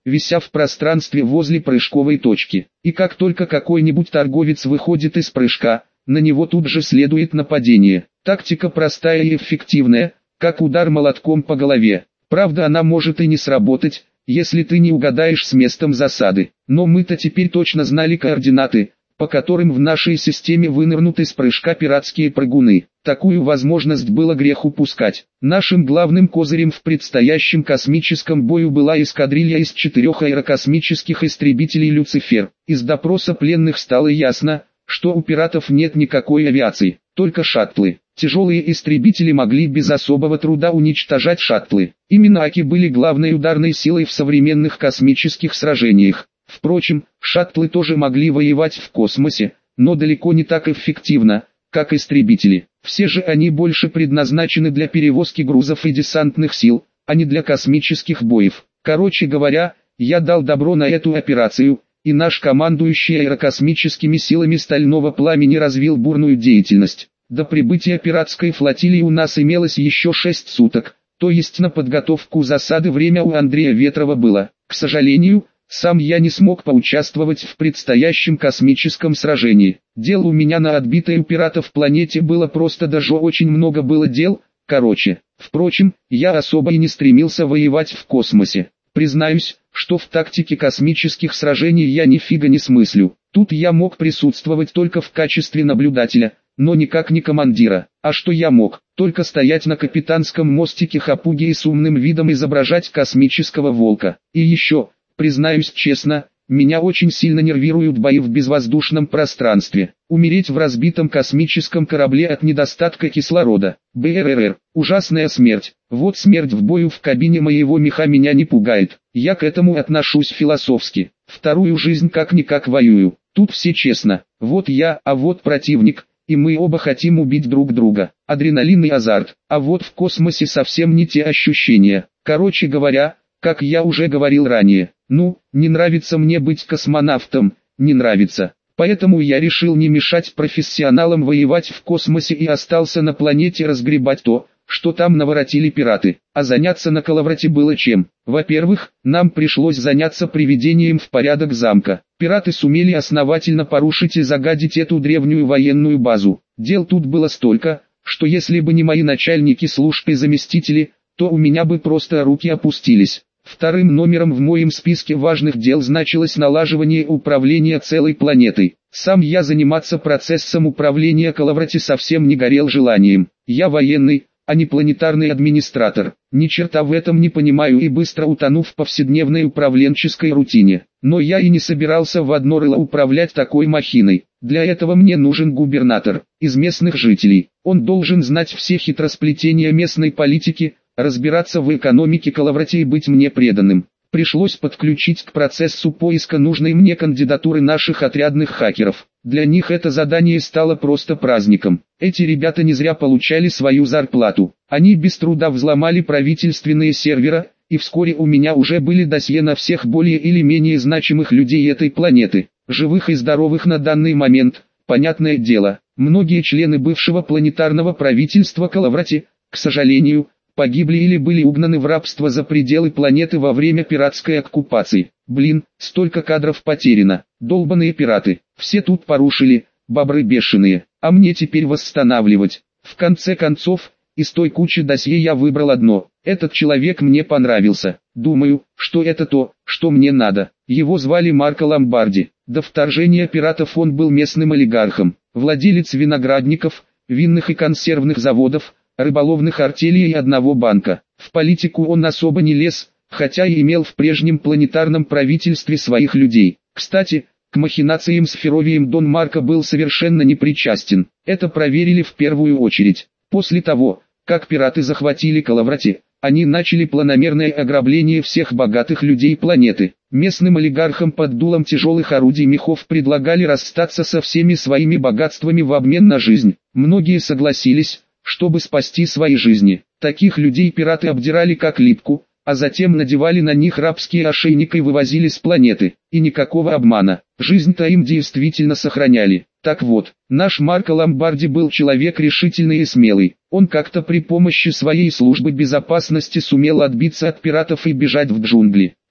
вися в пространстве возле прыжковой точки. И как только какой-нибудь торговец выходит из прыжка, на него тут же следует нападение. Тактика простая и эффективная, как удар молотком по голове. Правда, она может и не сработать, если ты не угадаешь с местом засады. Но мы-то теперь точно знали координаты, по которым в нашей системе вынырнут из прыжка пиратские прыгуны. Такую возможность было грех упускать. Нашим главным козырем в предстоящем космическом бою была эскадрилья из 4 аэрокосмических истребителей «Люцифер». Из допроса пленных стало ясно, что у пиратов нет никакой авиации, только шаттлы. Тяжелые истребители могли без особого труда уничтожать шаттлы. Именно Аки были главной ударной силой в современных космических сражениях. Впрочем, шаттлы тоже могли воевать в космосе, но далеко не так эффективно, как истребители. Все же они больше предназначены для перевозки грузов и десантных сил, а не для космических боев. Короче говоря, я дал добро на эту операцию, и наш командующий аэрокосмическими силами Стального Пламени развил бурную деятельность. До прибытия пиратской флотилии у нас имелось еще 6 суток, то есть на подготовку засады время у Андрея Ветрова было. К сожалению, сам я не смог поучаствовать в предстоящем космическом сражении. Дел у меня на отбитой у пиратов планете было просто даже очень много было дел, короче. Впрочем, я особо и не стремился воевать в космосе. Признаюсь, что в тактике космических сражений я нифига не смыслю. Тут я мог присутствовать только в качестве наблюдателя, но никак не командира. А что я мог? Только стоять на капитанском мостике Хапуги и с умным видом изображать космического волка. И еще, признаюсь честно, меня очень сильно нервируют бои в безвоздушном пространстве. Умереть в разбитом космическом корабле от недостатка кислорода. БРР. Ужасная смерть. Вот смерть в бою в кабине моего меха меня не пугает. Я к этому отношусь философски. Вторую жизнь как-никак воюю. Тут все честно. Вот я, а вот противник. И мы оба хотим убить друг друга. Адреналин и азарт. А вот в космосе совсем не те ощущения. Короче говоря, как я уже говорил ранее, не нравится мне быть космонавтом, не нравится. Поэтому я решил не мешать профессионалам воевать в космосе и остался на планете разгребать то, что там наворотили пираты. А заняться на Калаврате было чем. Во-первых, нам пришлось заняться приведением в порядок замка. Пираты сумели основательно порушить и загадить эту древнюю военную базу. Дел тут было столько, что если бы не мои начальники служб и заместители, то у меня бы просто руки опустились. Вторым номером в моем списке важных дел значилось налаживание управления целой планетой. Сам я заниматься процессом управления Калаврате совсем не горел желанием. Я военный, а не планетарный администратор. Ни черта в этом не понимаю и быстро утону в повседневной управленческой рутине. Но я и не собирался в одно рыло управлять такой махиной. Для этого мне нужен губернатор, из местных жителей. Он должен знать все хитросплетения местной политики, разбираться в экономике Калаврате и быть мне преданным. Пришлось подключить к процессу поиска нужной мне кандидатуры наших отрядных хакеров. Для них это задание стало просто праздником. Эти ребята не зря получали свою зарплату. Они без труда взломали правительственные сервера, и вскоре у меня уже были досье на всех более или менее значимых людей этой планеты. Живых и здоровых на данный момент, понятное дело. Многие члены бывшего планетарного правительства Калаврате, к сожалению, погибли или были угнаны в рабство за пределы планеты во время пиратской оккупации. Блин, столько кадров потеряно. Долбаные пираты. Все тут порушили, бобры бешеные. А мне теперь восстанавливать. В конце концов, из той кучи досье я выбрал одно. Этот человек мне понравился. Думаю, что это то, что мне надо. Его звали Марко Ломбарди. До вторжения пиратов он был местным олигархом. Владелец виноградников, винных и консервных заводов, рыболовных артелей и одного банка. В политику он особо не лез, хотя и имел в прежнем планетарном правительстве своих людей. Кстати, к махинациям с Феровием Дон Марко был совершенно не причастен. Это проверили в первую очередь. После того, как пираты захватили Калаврате, они начали планомерное ограбление всех богатых людей планеты. Местным олигархам под дулом тяжелых орудий мехов предлагали расстаться со всеми своими богатствами в обмен на жизнь. Многие согласились, чтобы спасти свои жизни. Таких людей пираты обдирали как липку, а затем надевали на них рабские ошейники и вывозили с планеты. И никакого обмана. Жизнь-то им действительно сохраняли. Так вот, наш Марко Ломбарди был человек решительный и смелый. Он как-то при помощи своей службы безопасности сумел отбиться от пиратов и бежать в джунгли.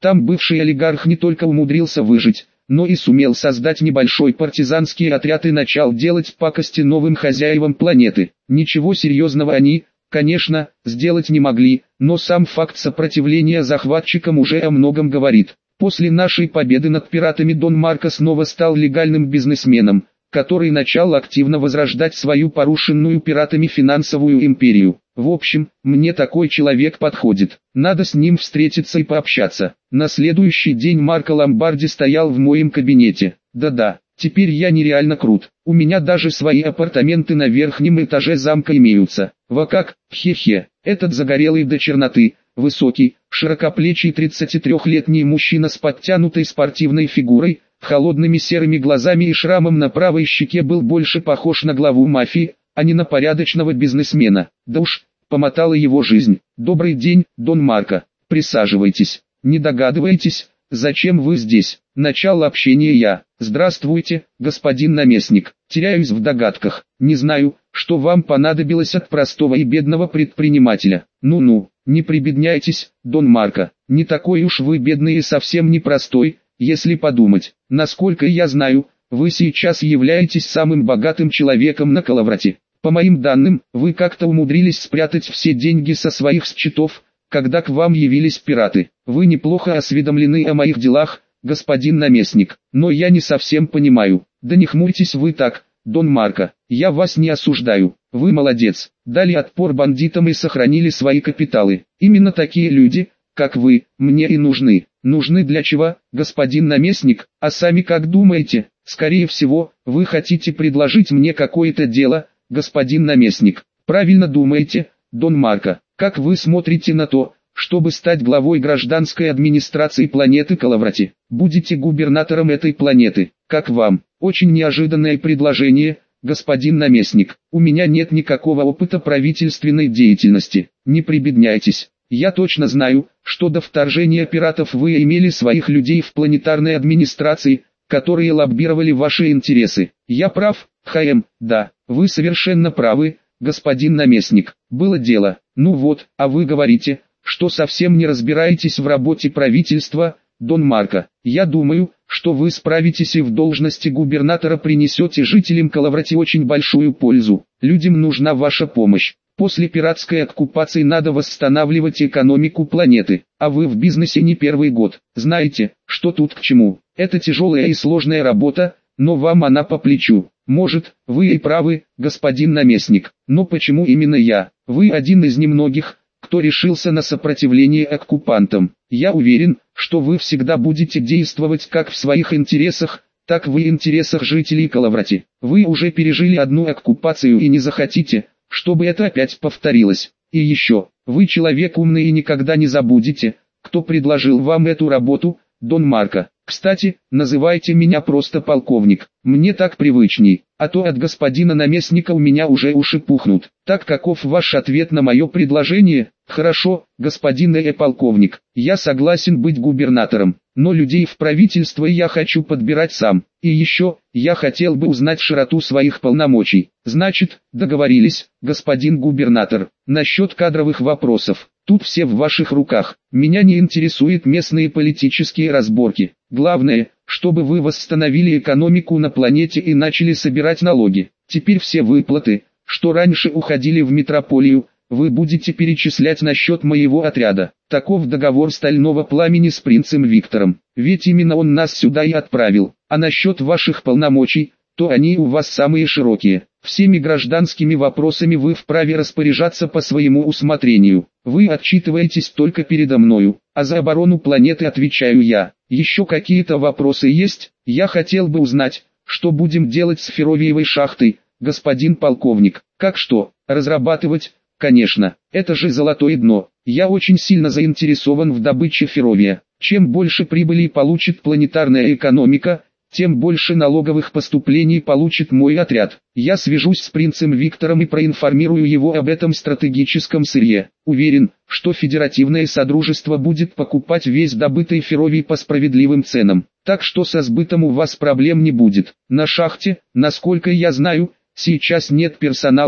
Там бывший олигарх не только умудрился выжить, но и сумел создать небольшой партизанский отряд и начал делать пакости новым хозяевам планеты. Ничего серьезного они, конечно, сделать не могли, но сам факт сопротивления захватчикам уже о многом говорит. После нашей победы над пиратами Дон Марко снова стал легальным бизнесменом, который начал активно возрождать свою порушенную пиратами финансовую империю. В общем, мне такой человек подходит. Надо с ним встретиться и пообщаться. На следующий день Марко Ломбарди стоял в моем кабинете. Да-да, теперь я нереально крут. У меня даже свои апартаменты на верхнем этаже замка имеются. Во как, хе-хе. Этот загорелый до черноты, высокий, широкоплечий 33-летний мужчина с подтянутой спортивной фигурой, холодными серыми глазами и шрамом на правой щеке был больше похож на главу мафии, а не на порядочного бизнесмена. Да уж, помотала его жизнь. Добрый день, Дон Марко. Присаживайтесь. Не догадываетесь, зачем вы здесь? Начало общения я. Здравствуйте, господин наместник. Теряюсь в догадках. Не знаю, что вам понадобилось от простого и бедного предпринимателя. Ну-ну, не прибедняйтесь, Дон Марко. Не такой уж вы бедный и совсем не простой, если подумать. Насколько я знаю, вы сейчас являетесь самым богатым человеком на Калаврате. По моим данным, вы как-то умудрились спрятать все деньги со своих счетов, когда к вам явились пираты. Вы неплохо осведомлены о моих делах, господин наместник, но я не совсем понимаю. Да не хмурьтесь вы так, Дон Марко, я вас не осуждаю. Вы молодец, дали отпор бандитам и сохранили свои капиталы. Именно такие люди, как вы, мне и нужны. Нужны для чего, господин наместник, а сами как думаете? Скорее всего, вы хотите предложить мне какое-то дело, господин наместник. Правильно думаете, Дон Марко. Как вы смотрите на то, чтобы стать главой гражданской администрации планеты Калаврати? Будете губернатором этой планеты. Как вам? Очень неожиданное предложение, господин наместник. У меня нет никакого опыта правительственной деятельности. Не прибедняйтесь. Я точно знаю, что до вторжения пиратов вы имели своих людей в планетарной администрации, которые лоббировали ваши интересы. Я прав, ХМ? Да, вы совершенно правы, господин наместник. Было дело. Ну вот, а вы говорите, что совсем не разбираетесь в работе правительства, Дон Марко. Я думаю, что вы справитесь и в должности губернатора принесете жителям Калаврати очень большую пользу. Людям нужна ваша помощь. После пиратской оккупации надо восстанавливать экономику планеты, а вы в бизнесе не первый год. Знаете, что тут к чему. Это тяжелая и сложная работа, но вам она по плечу. Может, вы и правы, господин наместник, но почему именно я? Вы один из немногих, кто решился на сопротивление оккупантам. Я уверен, что вы всегда будете действовать как в своих интересах, так и в интересах жителей Калаврати. Вы уже пережили одну оккупацию и не захотите, чтобы это опять повторилось. И еще, вы человек умный и никогда не забудете, кто предложил вам эту работу, Дон Марко. Кстати, называйте меня просто полковник, мне так привычней, а то от господина наместника у меня уже уши пухнут. Так каков ваш ответ на мое предложение? Хорошо, господин полковник, я согласен быть губернатором, но людей в правительство я хочу подбирать сам. И еще, я хотел бы узнать широту своих полномочий. Значит, договорились, господин губернатор. Насчет кадровых вопросов, тут все в ваших руках. Меня не интересуют местные политические разборки. Главное, чтобы вы восстановили экономику на планете и начали собирать налоги. Теперь все выплаты, что раньше уходили в метрополию, вы будете перечислять на счет моего отряда. Таков договор Стального Пламени с принцем Виктором. Ведь именно он нас сюда и отправил. А насчет ваших полномочий, то они у вас самые широкие. Всеми гражданскими вопросами вы вправе распоряжаться по своему усмотрению. Вы отчитываетесь только передо мною, а за оборону планеты отвечаю я. Еще какие-то вопросы есть? Я хотел бы узнать, что будем делать с Феровиевой шахтой, господин полковник. Как что, разрабатывать? Конечно, это же золотое дно. Я очень сильно заинтересован в добыче феровия. Чем больше прибыли получит планетарная экономика, тем больше налоговых поступлений получит мой отряд. Я свяжусь с принцем Виктором и проинформирую его об этом стратегическом сырье. Уверен, что Федеративное Содружество будет покупать весь добытый феровий по справедливым ценам. Так что со сбытом у вас проблем не будет. На шахте, насколько я знаю, сейчас нет персонала,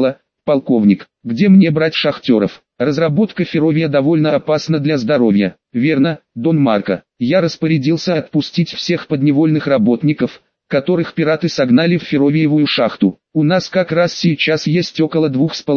Полковник, где мне брать шахтеров? Разработка ферровия довольно опасна для здоровья. Верно, Дон Марко. Я распорядился отпустить всех подневольных работников, которых пираты согнали в ферровиевую шахту. У нас как раз сейчас есть около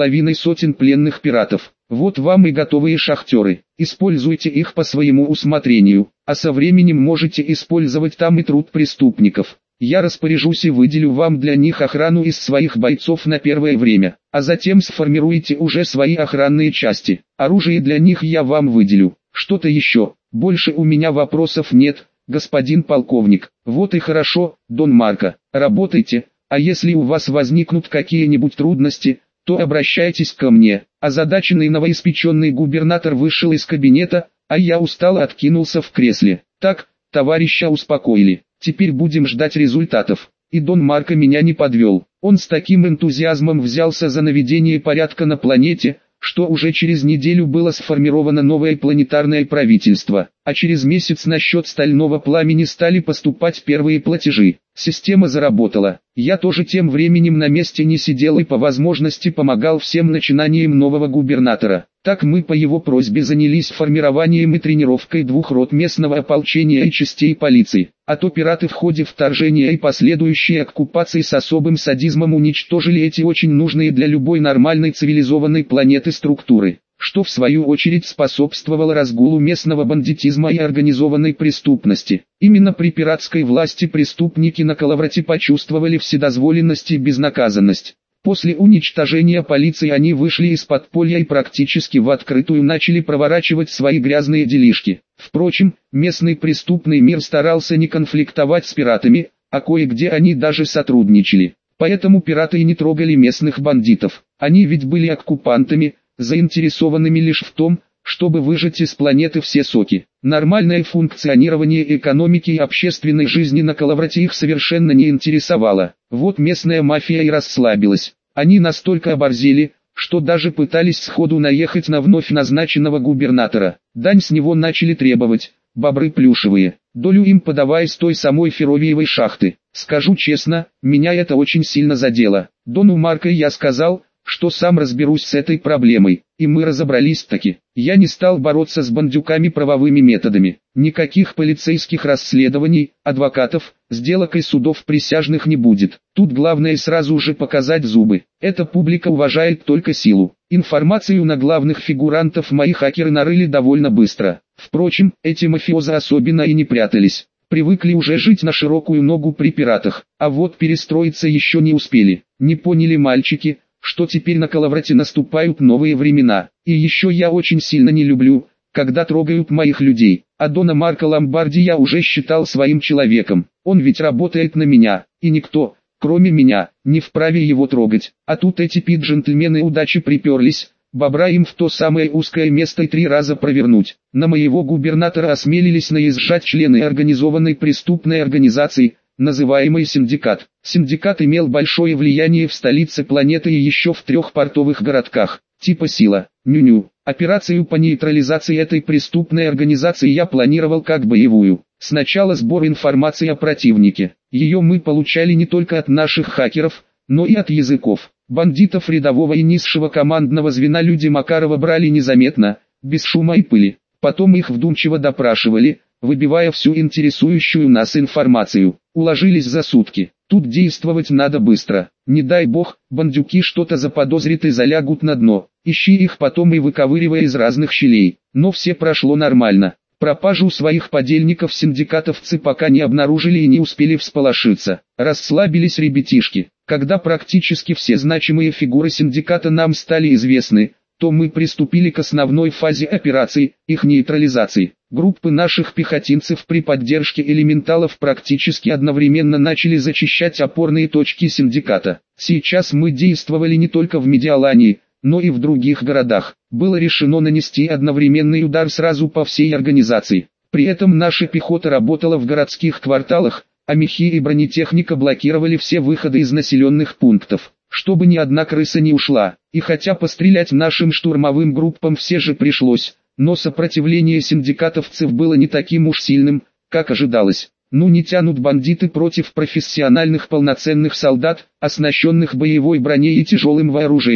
2,5 пленных пиратов. Вот вам и готовые шахтеры. Используйте их по своему усмотрению, а со временем можете использовать там и труд преступников. Я распоряжусь и выделю вам для них охрану из своих бойцов на первое время, а затем сформируйте уже свои охранные части. Оружие для них я вам выделю. Что-то еще? Больше у меня вопросов нет, господин полковник. Вот и хорошо, Дон Марко, работайте, а если у вас возникнут какие-нибудь трудности, то обращайтесь ко мне. Озадаченный новоиспеченный губернатор вышел из кабинета, а я устало откинулся в кресле. Так, товарища успокоили. Теперь будем ждать результатов. И Дон Марко меня не подвел. Он с таким энтузиазмом взялся за наведение порядка на планете, что уже через неделю было сформировано новое планетарное правительство, а через месяц на счет Стального Пламени стали поступать первые платежи. Система заработала. Я тоже тем временем на месте не сидел и по возможности помогал всем начинаниям нового губернатора. Так мы по его просьбе занялись формированием и тренировкой 2 рот местного ополчения и частей полиции. А то пираты в ходе вторжения и последующей оккупации с особым садизмом уничтожили эти очень нужные для любой нормальной цивилизованной планеты структуры, что в свою очередь способствовало разгулу местного бандитизма и организованной преступности. Именно при пиратской власти преступники на Калаврате почувствовали вседозволенность и безнаказанность. После уничтожения полиции они вышли из подполья и практически в открытую начали проворачивать свои грязные делишки. Впрочем, местный преступный мир старался не конфликтовать с пиратами, а кое-где они даже сотрудничали. Поэтому пираты и не трогали местных бандитов. Они ведь были оккупантами, заинтересованными лишь в том, чтобы выжать из планеты все соки. Нормальное функционирование экономики и общественной жизни на Калаврате их совершенно не интересовало. Вот местная мафия и расслабилась. Они настолько оборзели, что даже пытались сходу наехать на вновь назначенного губернатора. Дань с него начали требовать, бобры плюшевые, долю им подавая с той самой ферровиевой шахты. Скажу честно, меня это очень сильно задело. Дону Марко я сказал, что сам разберусь с этой проблемой, и мы разобрались-таки. Я не стал бороться с бандюками правовыми методами. Никаких полицейских расследований, адвокатов, сделок и судов присяжных не будет. Тут главное сразу же показать зубы. Эта публика уважает только силу. Информацию на главных фигурантов мои хакеры нарыли довольно быстро. Впрочем, эти мафиозы особенно и не прятались. Привыкли уже жить на широкую ногу при пиратах, а вот перестроиться еще не успели. Не поняли мальчики, что теперь на Калаврате наступают новые времена. И еще я очень сильно не люблю, когда трогают моих людей. А Дона Марко Ломбарди я уже считал своим человеком. Он ведь работает на меня, и никто, кроме меня, не вправе его трогать. А тут эти джентльмены удачи приперлись, бобра им в то самое узкое место и 3 раза провернуть. На моего губернатора осмелились наезжать члены организованной преступной организации, называемый Синдикат. Синдикат имел большое влияние в столице планеты и еще в 3 портовых городках, типа Сила, Ню-Ню. Операцию по нейтрализации этой преступной организации я планировал как боевую. Сначала сбор информации о противнике. Ее мы получали не только от наших хакеров, но и от языков. Бандитов рядового и низшего командного звена люди Макарова брали незаметно, без шума и пыли. Потом их вдумчиво допрашивали, выбивая всю интересующую нас информацию. Уложились за сутки. Тут действовать надо быстро. Не дай бог, бандюки что-то заподозрят и залягут на дно. Ищи их потом и выковыривая из разных щелей. Но все прошло нормально. Пропажу своих подельников синдикатовцы пока не обнаружили и не успели всполошиться. Расслабились ребятишки. Когда практически все значимые фигуры синдиката нам стали известны, то мы приступили к основной фазе операции, их нейтрализации. Группы наших пехотинцев при поддержке элементалов практически одновременно начали зачищать опорные точки синдиката. Сейчас мы действовали не только в Медиалании, но и в других городах. Было решено нанести одновременный удар сразу по всей организации. При этом наша пехота работала в городских кварталах, а мехи и бронетехника блокировали все выходы из населенных пунктов, чтобы ни одна крыса не ушла. И хотя пострелять нашим штурмовым группам все же пришлось, но сопротивление синдикатовцев было не таким уж сильным, как ожидалось. Ну не тянут бандиты против профессиональных полноценных солдат, оснащенных боевой броней и тяжелым вооружением.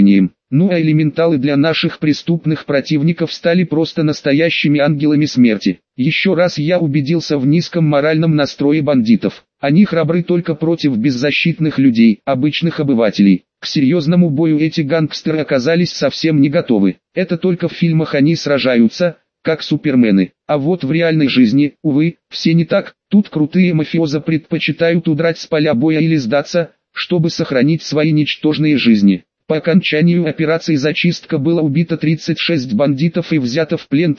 Ну а элементалы для наших преступных противников стали просто настоящими ангелами смерти. Еще раз я убедился в низком моральном настрое бандитов. Они храбры только против беззащитных людей, обычных обывателей. К серьезному бою эти гангстеры оказались совсем не готовы. Это только в фильмах они сражаются, как супермены. А вот в реальной жизни, увы, все не так. Тут крутые мафиоза предпочитают удрать с поля боя или сдаться, чтобы сохранить свои ничтожные жизни. По окончанию операции «Зачистка» было убито 36 бандитов и взято в плен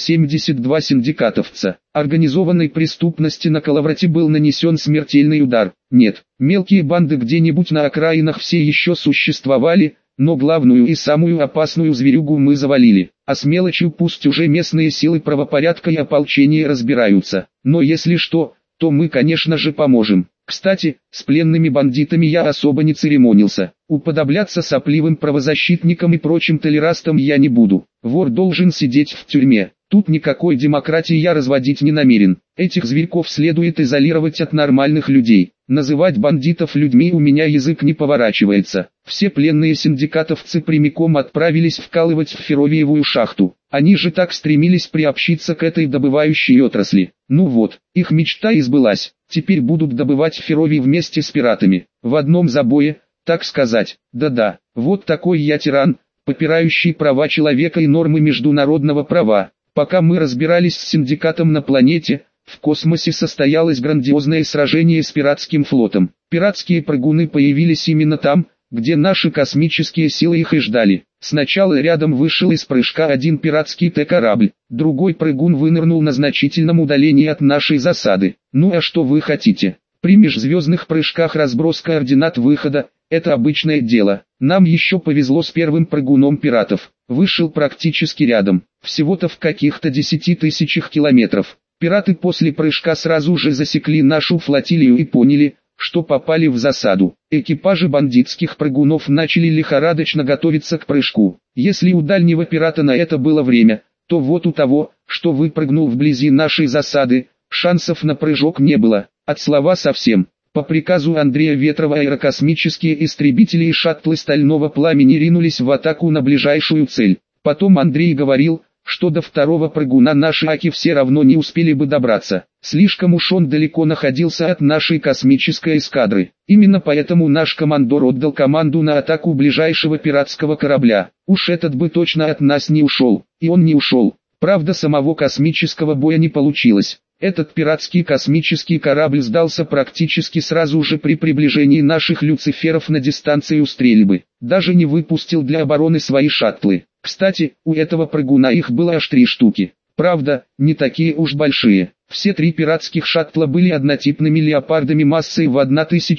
372 синдикатовца. Организованной преступности на Коловрате был нанесен смертельный удар. Нет, мелкие банды где-нибудь на окраинах все еще существовали, но главную и самую опасную зверюгу мы завалили. А с мелочью пусть уже местные силы правопорядка и ополчения разбираются. Но если что, то мы конечно же поможем. Кстати, с пленными бандитами я особо не церемонился. Уподобляться сопливым правозащитникам и прочим толерастам я не буду. Вор должен сидеть в тюрьме. Тут никакой демократии я разводить не намерен. Этих зверьков следует изолировать от нормальных людей. Называть бандитов людьми у меня язык не поворачивается. Все пленные синдикатовцы прямиком отправились вкалывать в Феровиевую шахту. Они же так стремились приобщиться к этой добывающей отрасли. Ну вот, их мечта и сбылась. Теперь будут добывать Феровий вместе с пиратами. В одном забое, так сказать. Да-да, вот такой я тиран, попирающий права человека и нормы международного права. Пока мы разбирались с синдикатом на планете, в космосе состоялось грандиозное сражение с пиратским флотом. Пиратские прыгуны появились именно там, где наши космические силы их и ждали. Сначала рядом вышел из прыжка один пиратский Т-корабль, другой прыгун вынырнул на значительном удалении от нашей засады. Ну а что вы хотите? При межзвездных прыжках разброс координат выхода – это обычное дело. Нам еще повезло с первым прыгуном пиратов. Вышел практически рядом, всего-то в каких-то 10 тысячах километров. Пираты после прыжка сразу же засекли нашу флотилию и поняли, что попали в засаду. Экипажи бандитских прыгунов начали лихорадочно готовиться к прыжку. Если у дальнего пирата на это было время, то вот у того, что выпрыгнул вблизи нашей засады, шансов на прыжок не было, от слова совсем. По приказу Андрея Ветрова аэрокосмические истребители и шаттлы Стального Пламени ринулись в атаку на ближайшую цель. Потом Андрей говорил, что до второго прыгуна наши аки все равно не успели бы добраться. Слишком уж он далеко находился от нашей космической эскадры. Именно поэтому наш командор отдал команду на атаку ближайшего пиратского корабля. Уж этот бы точно от нас не ушел. И он не ушел. Правда, самого космического боя не получилось. Этот пиратский космический корабль сдался практически сразу же при приближении наших люциферов на дистанцию стрельбы. Даже не выпустил для обороны свои шаттлы. Кстати, у этого прыгуна их было аж 3 штуки. Правда, не такие уж большие. Все 3 пиратских шаттла были однотипными леопардами массой в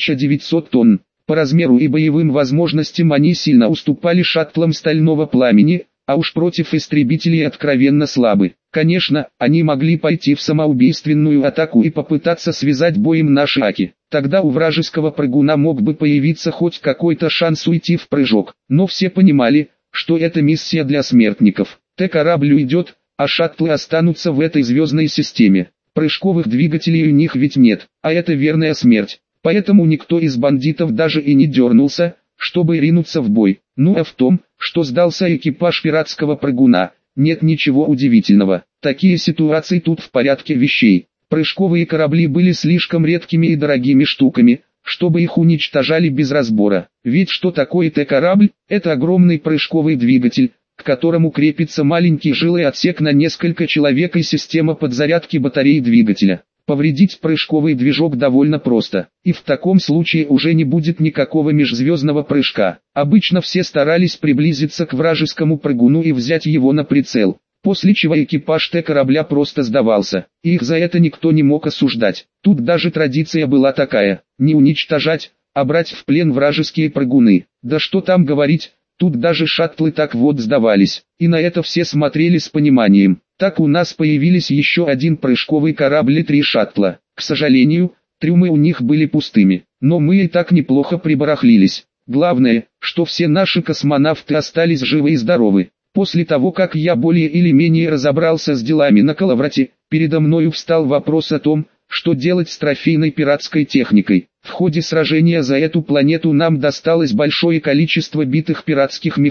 1900 тонн. По размеру и боевым возможностям они сильно уступали шаттлам Стального Пламени, а уж против истребителей откровенно слабы. Конечно, они могли пойти в самоубийственную атаку и попытаться связать боем наши аки. Тогда у вражеского прыгуна мог бы появиться хоть какой-то шанс уйти в прыжок. Но все понимали, что это миссия для смертников. Т-корабль уйдет, а шаттлы останутся в этой звездной системе. Прыжковых двигателей у них ведь нет, а это верная смерть. Поэтому никто из бандитов даже и не дернулся, чтобы ринуться в бой. Ну а в том, что сдался экипаж пиратского прыгуна, нет ничего удивительного. Такие ситуации тут в порядке вещей. Прыжковые корабли были слишком редкими и дорогими штуками, чтобы их уничтожали без разбора. Ведь что такое Т-корабль? Это огромный прыжковый двигатель, к которому крепится маленький жилой отсек на несколько человек и система подзарядки батареи двигателя. Повредить прыжковый движок довольно просто, и в таком случае уже не будет никакого межзвездного прыжка. Обычно все старались приблизиться к вражескому прыгуну и взять его на прицел, после чего экипаж Т-корабля просто сдавался, и их за это никто не мог осуждать. Тут даже традиция была такая: не уничтожать, а брать в плен вражеские прыгуны. Да что там говорить, тут даже шаттлы так вот сдавались, и на это все смотрели с пониманием. Так у нас появились еще один прыжковый корабль и 3 шаттла. К сожалению, трюмы у них были пустыми, но мы и так неплохо прибарахлились. Главное, что все наши космонавты остались живы и здоровы. После того, как я более или менее разобрался с делами на Коловрате, передо мною встал вопрос о том, что делать с трофейной пиратской техникой. В ходе сражения за эту планету нам досталось большое количество битых пиратских мехов.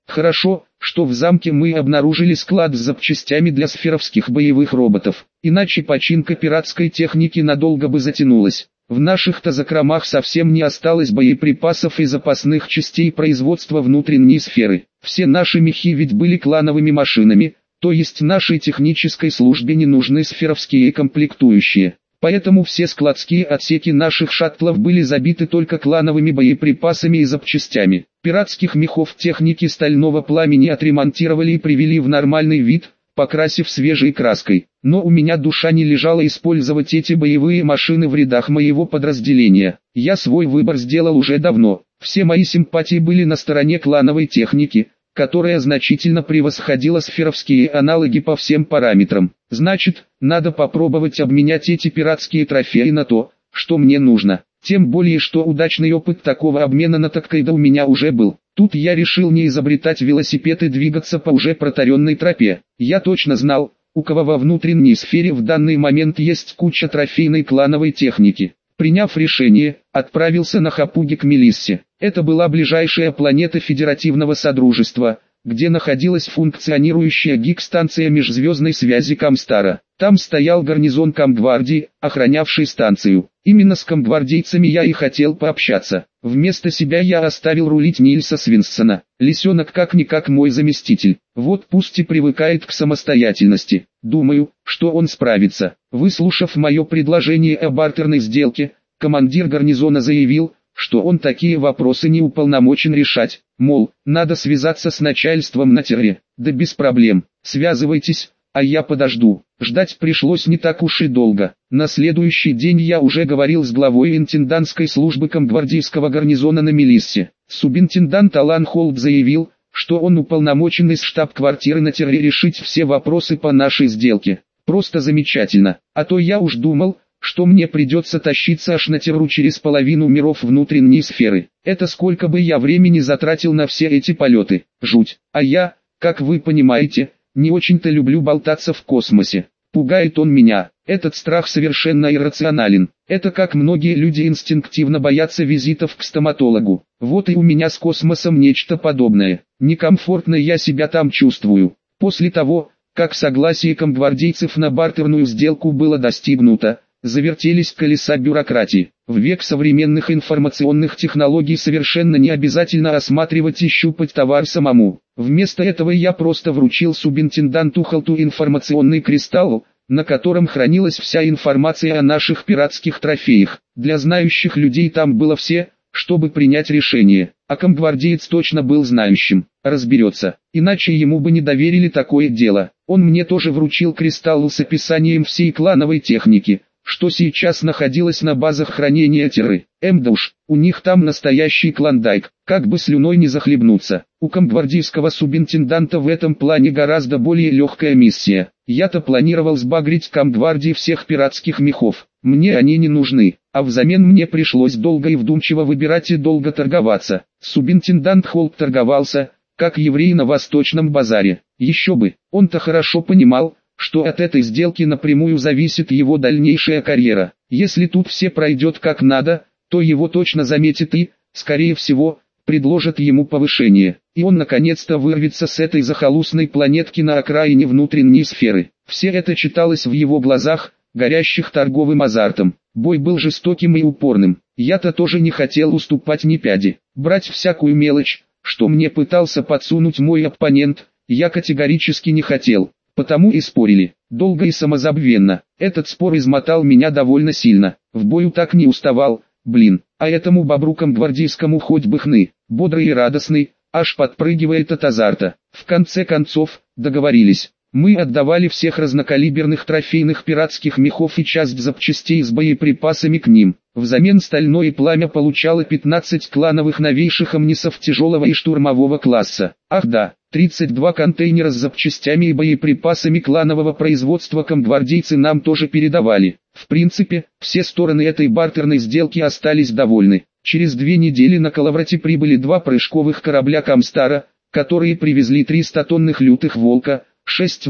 Хорошо, что в замке мы обнаружили склад с запчастями для сферовских боевых роботов, иначе починка пиратской техники надолго бы затянулась. В наших-то закромах совсем не осталось боеприпасов и запасных частей производства внутренней сферы. Все наши мехи ведь были клановыми машинами, то есть нашей технической службе не нужны сферовские комплектующие. Поэтому все складские отсеки наших шаттлов были забиты только клановыми боеприпасами и запчастями. Пиратских мехов техники стального пламени отремонтировали и привели в нормальный вид, покрасив свежей краской. Но у меня душа не лежала использовать эти боевые машины в рядах моего подразделения. Я свой выбор сделал уже давно. Все мои симпатии были на стороне клановой техники, которая значительно превосходила сферовские аналоги по всем параметрам. Значит, надо попробовать обменять эти пиратские трофеи на то, что мне нужно. Тем более, что удачный опыт такого обмена на Таккайдо у меня уже был. Тут я решил не изобретать велосипед и двигаться по уже протаренной тропе. Я точно знал, у кого во внутренней сфере в данный момент есть куча трофейной клановой техники. Приняв решение, отправился на Хапуги к Мелиссе. Это была ближайшая планета Федеративного Содружества, где находилась функционирующая гик-станция межзвездной связи Камстара. Там стоял гарнизон Камгвардии, охранявший станцию. Именно с камгвардейцами я и хотел пообщаться. Вместо себя я оставил рулить Нильса Свинсона. Лисенок как-никак мой заместитель. Вот пусть и привыкает к самостоятельности. Думаю, что он справится. Выслушав мое предложение о бартерной сделке, командир гарнизона заявил, что он такие вопросы не уполномочен решать. Мол, надо связаться с начальством на Терре. Да без проблем, связывайтесь, а я подожду. Ждать пришлось не так уж и долго. На следующий день я уже говорил с главой интендантской службы камгвардейского гарнизона на Мелиссе. Субинтендант Алан Холд заявил, что он уполномочен из штаб-квартиры на Терре решить все вопросы по нашей сделке. Просто замечательно. А то я уж думал, что мне придется тащиться аж на Терру через половину миров внутренней сферы. Это сколько бы я времени затратил на все эти полеты. Жуть. А я, как вы понимаете, не очень-то люблю болтаться в космосе. Пугает он меня. Этот страх совершенно иррационален. Это как многие люди инстинктивно боятся визитов к стоматологу. Вот и у меня с космосом нечто подобное. Некомфортно я себя там чувствую. После того, как согласие камгвардейцев на бартерную сделку было достигнуто, завертелись колеса бюрократии. В век современных информационных технологий совершенно не обязательно осматривать и щупать товар самому. Вместо этого я просто вручил субинтенданту Холту информационный кристалл, на котором хранилась вся информация о наших пиратских трофеях. Для знающих людей там было все, чтобы принять решение. А камгвардеец точно был знающим. Разберется. Иначе ему бы не доверили такое дело. Он мне тоже вручил кристалл с описанием всей клановой техники, что сейчас находилось на базах хранения Терры. Да уж, у них там настоящий клондайк, как бы слюной не захлебнуться. У камгвардейского субинтенданта в этом плане гораздо более легкая миссия. Я-то планировал сбагрить камгвардии всех пиратских мехов. Мне они не нужны, а взамен мне пришлось долго и вдумчиво выбирать и долго торговаться. Субинтендант Холт торговался, как еврей на восточном базаре. Еще бы, он-то хорошо понимал, что от этой сделки напрямую зависит его дальнейшая карьера. Если тут все пройдет как надо, то его точно заметит и, скорее всего, предложат ему повышение. И он наконец-то вырвется с этой захолустной планетки на окраине внутренней сферы. Все это читалось в его глазах, горящих торговым азартом. Бой был жестоким и упорным. Я-то тоже не хотел уступать ни пяди. Брать всякую мелочь, что мне пытался подсунуть мой оппонент, я категорически не хотел. Потому и спорили, долго и самозабвенно. Этот спор измотал меня довольно сильно. В бою так не уставал, а этому бобру камгвардейскому хоть бы хны. Бодрый и радостный, аж подпрыгивает от азарта. В конце концов, договорились. Мы отдавали всех разнокалиберных трофейных пиратских мехов и часть запчастей с боеприпасами к ним. Взамен Стальное Пламя получало 15 клановых новейших амнисов тяжелого и штурмового класса. Ах да, 32 контейнера с запчастями и боеприпасами кланового производства камгвардейцы нам тоже передавали. В принципе, все стороны этой бартерной сделки остались довольны. Через 2 недели на Калаврате прибыли 2 прыжковых корабля Камстара, которые привезли 300 тонных лютых волка, 6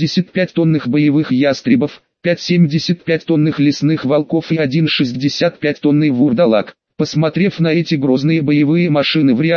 85 тонных боевых ястребов, 5 75 тонных лесных волков и 1 65 тонный вурдалак. Посмотрев на эти грозные боевые машины в реале,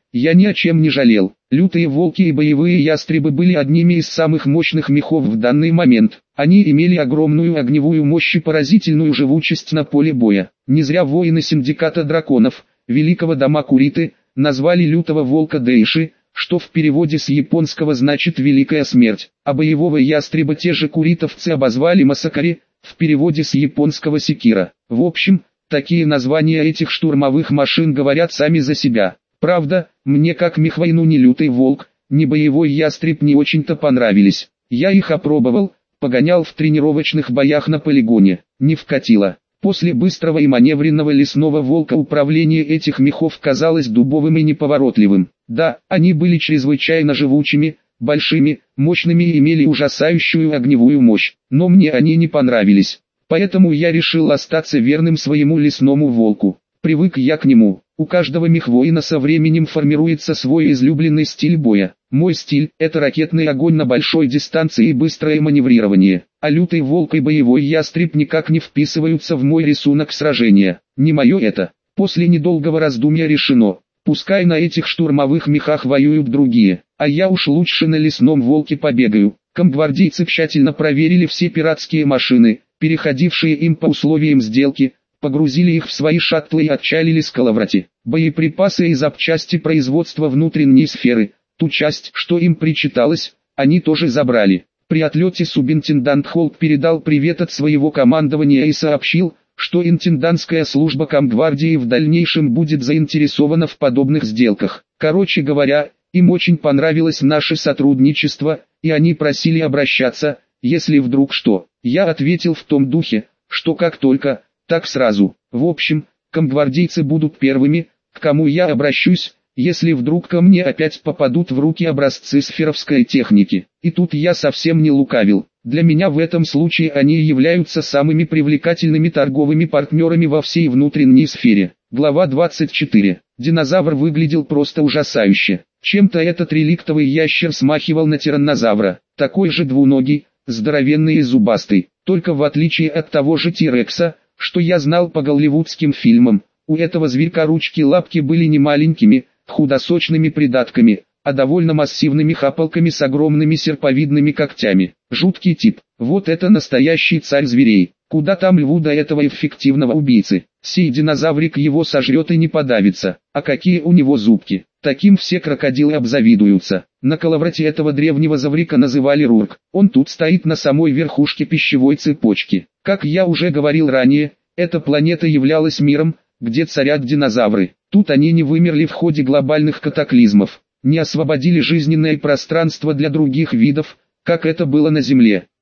я ни о чем не жалел. Лютые волки и боевые ястребы были одними из самых мощных мехов в данный момент. Они имели огромную огневую мощь и поразительную живучесть на поле боя. Не зря воины синдиката драконов, великого дома Куриты, назвали лютого волка Дейши, что в переводе с японского значит «великая смерть», а боевого ястреба те же куритовцы обозвали Масакари, в переводе с японского секира. В общем, такие названия этих штурмовых машин говорят сами за себя. Правда, мне как мехвойну ни лютый волк, ни боевой ястреб не очень-то понравились. Я их опробовал, погонял в тренировочных боях на полигоне, не вкатило. После быстрого и маневренного лесного волка управление этих мехов казалось дубовым и неповоротливым. Да, они были чрезвычайно живучими, большими, мощными и имели ужасающую огневую мощь, но мне они не понравились. Поэтому я решил остаться верным своему лесному волку. Привык я к нему. У каждого мехвоина со временем формируется свой излюбленный стиль боя. Мой стиль – это ракетный огонь на большой дистанции и быстрое маневрирование. А лютый волк и боевой ястреб никак не вписываются в мой рисунок сражения. Не мое это. После недолгого раздумья решено. Пускай на этих штурмовых мехах воюют другие, а я уж лучше на лесном волке побегаю. Камгвардейцы тщательно проверили все пиратские машины, переходившие им по условиям сделки, погрузили их в свои шаттлы и отчалили с Калаврати. Боеприпасы и запчасти производства внутренней сферы, ту часть, что им причиталось, они тоже забрали. При отлете субинтендант Холк передал привет от своего командования и сообщил, что интендантская служба Камгвардии в дальнейшем будет заинтересована в подобных сделках. Короче говоря, им очень понравилось наше сотрудничество, и они просили обращаться, если вдруг что. Я ответил в том духе, что как только, так сразу. В общем, камгвардейцы будут первыми, к кому я обращусь, если вдруг ко мне опять попадут в руки образцы сферовской техники. И тут я совсем не лукавил. Для меня в этом случае они являются самыми привлекательными торговыми партнерами во всей внутренней сфере. Глава 24. Динозавр выглядел просто ужасающе. Чем-то этот реликтовый ящер смахивал на тираннозавра. Такой же двуногий, здоровенный и зубастый. Только в отличие от того же Тирекса, что я знал по голливудским фильмам, у этого зверька ручки-лапки были не маленькими, худосочными придатками, а довольно массивными хапалками с огромными серповидными когтями. Жуткий тип. Вот это настоящий царь зверей. Куда там льву до этого эффективного убийцы? Сей динозаврик его сожрет и не подавится. А какие у него зубки? Таким все крокодилы обзавидуются. На Калаврате этого древнего заврика называли Рурк. Он тут стоит на самой верхушке пищевой цепочки. Как я уже говорил ранее, эта планета являлась миром, где царят динозавры. Тут они не вымерли в ходе глобальных катаклизмов, не освободили жизненное пространство для других видов, как это было на Земле.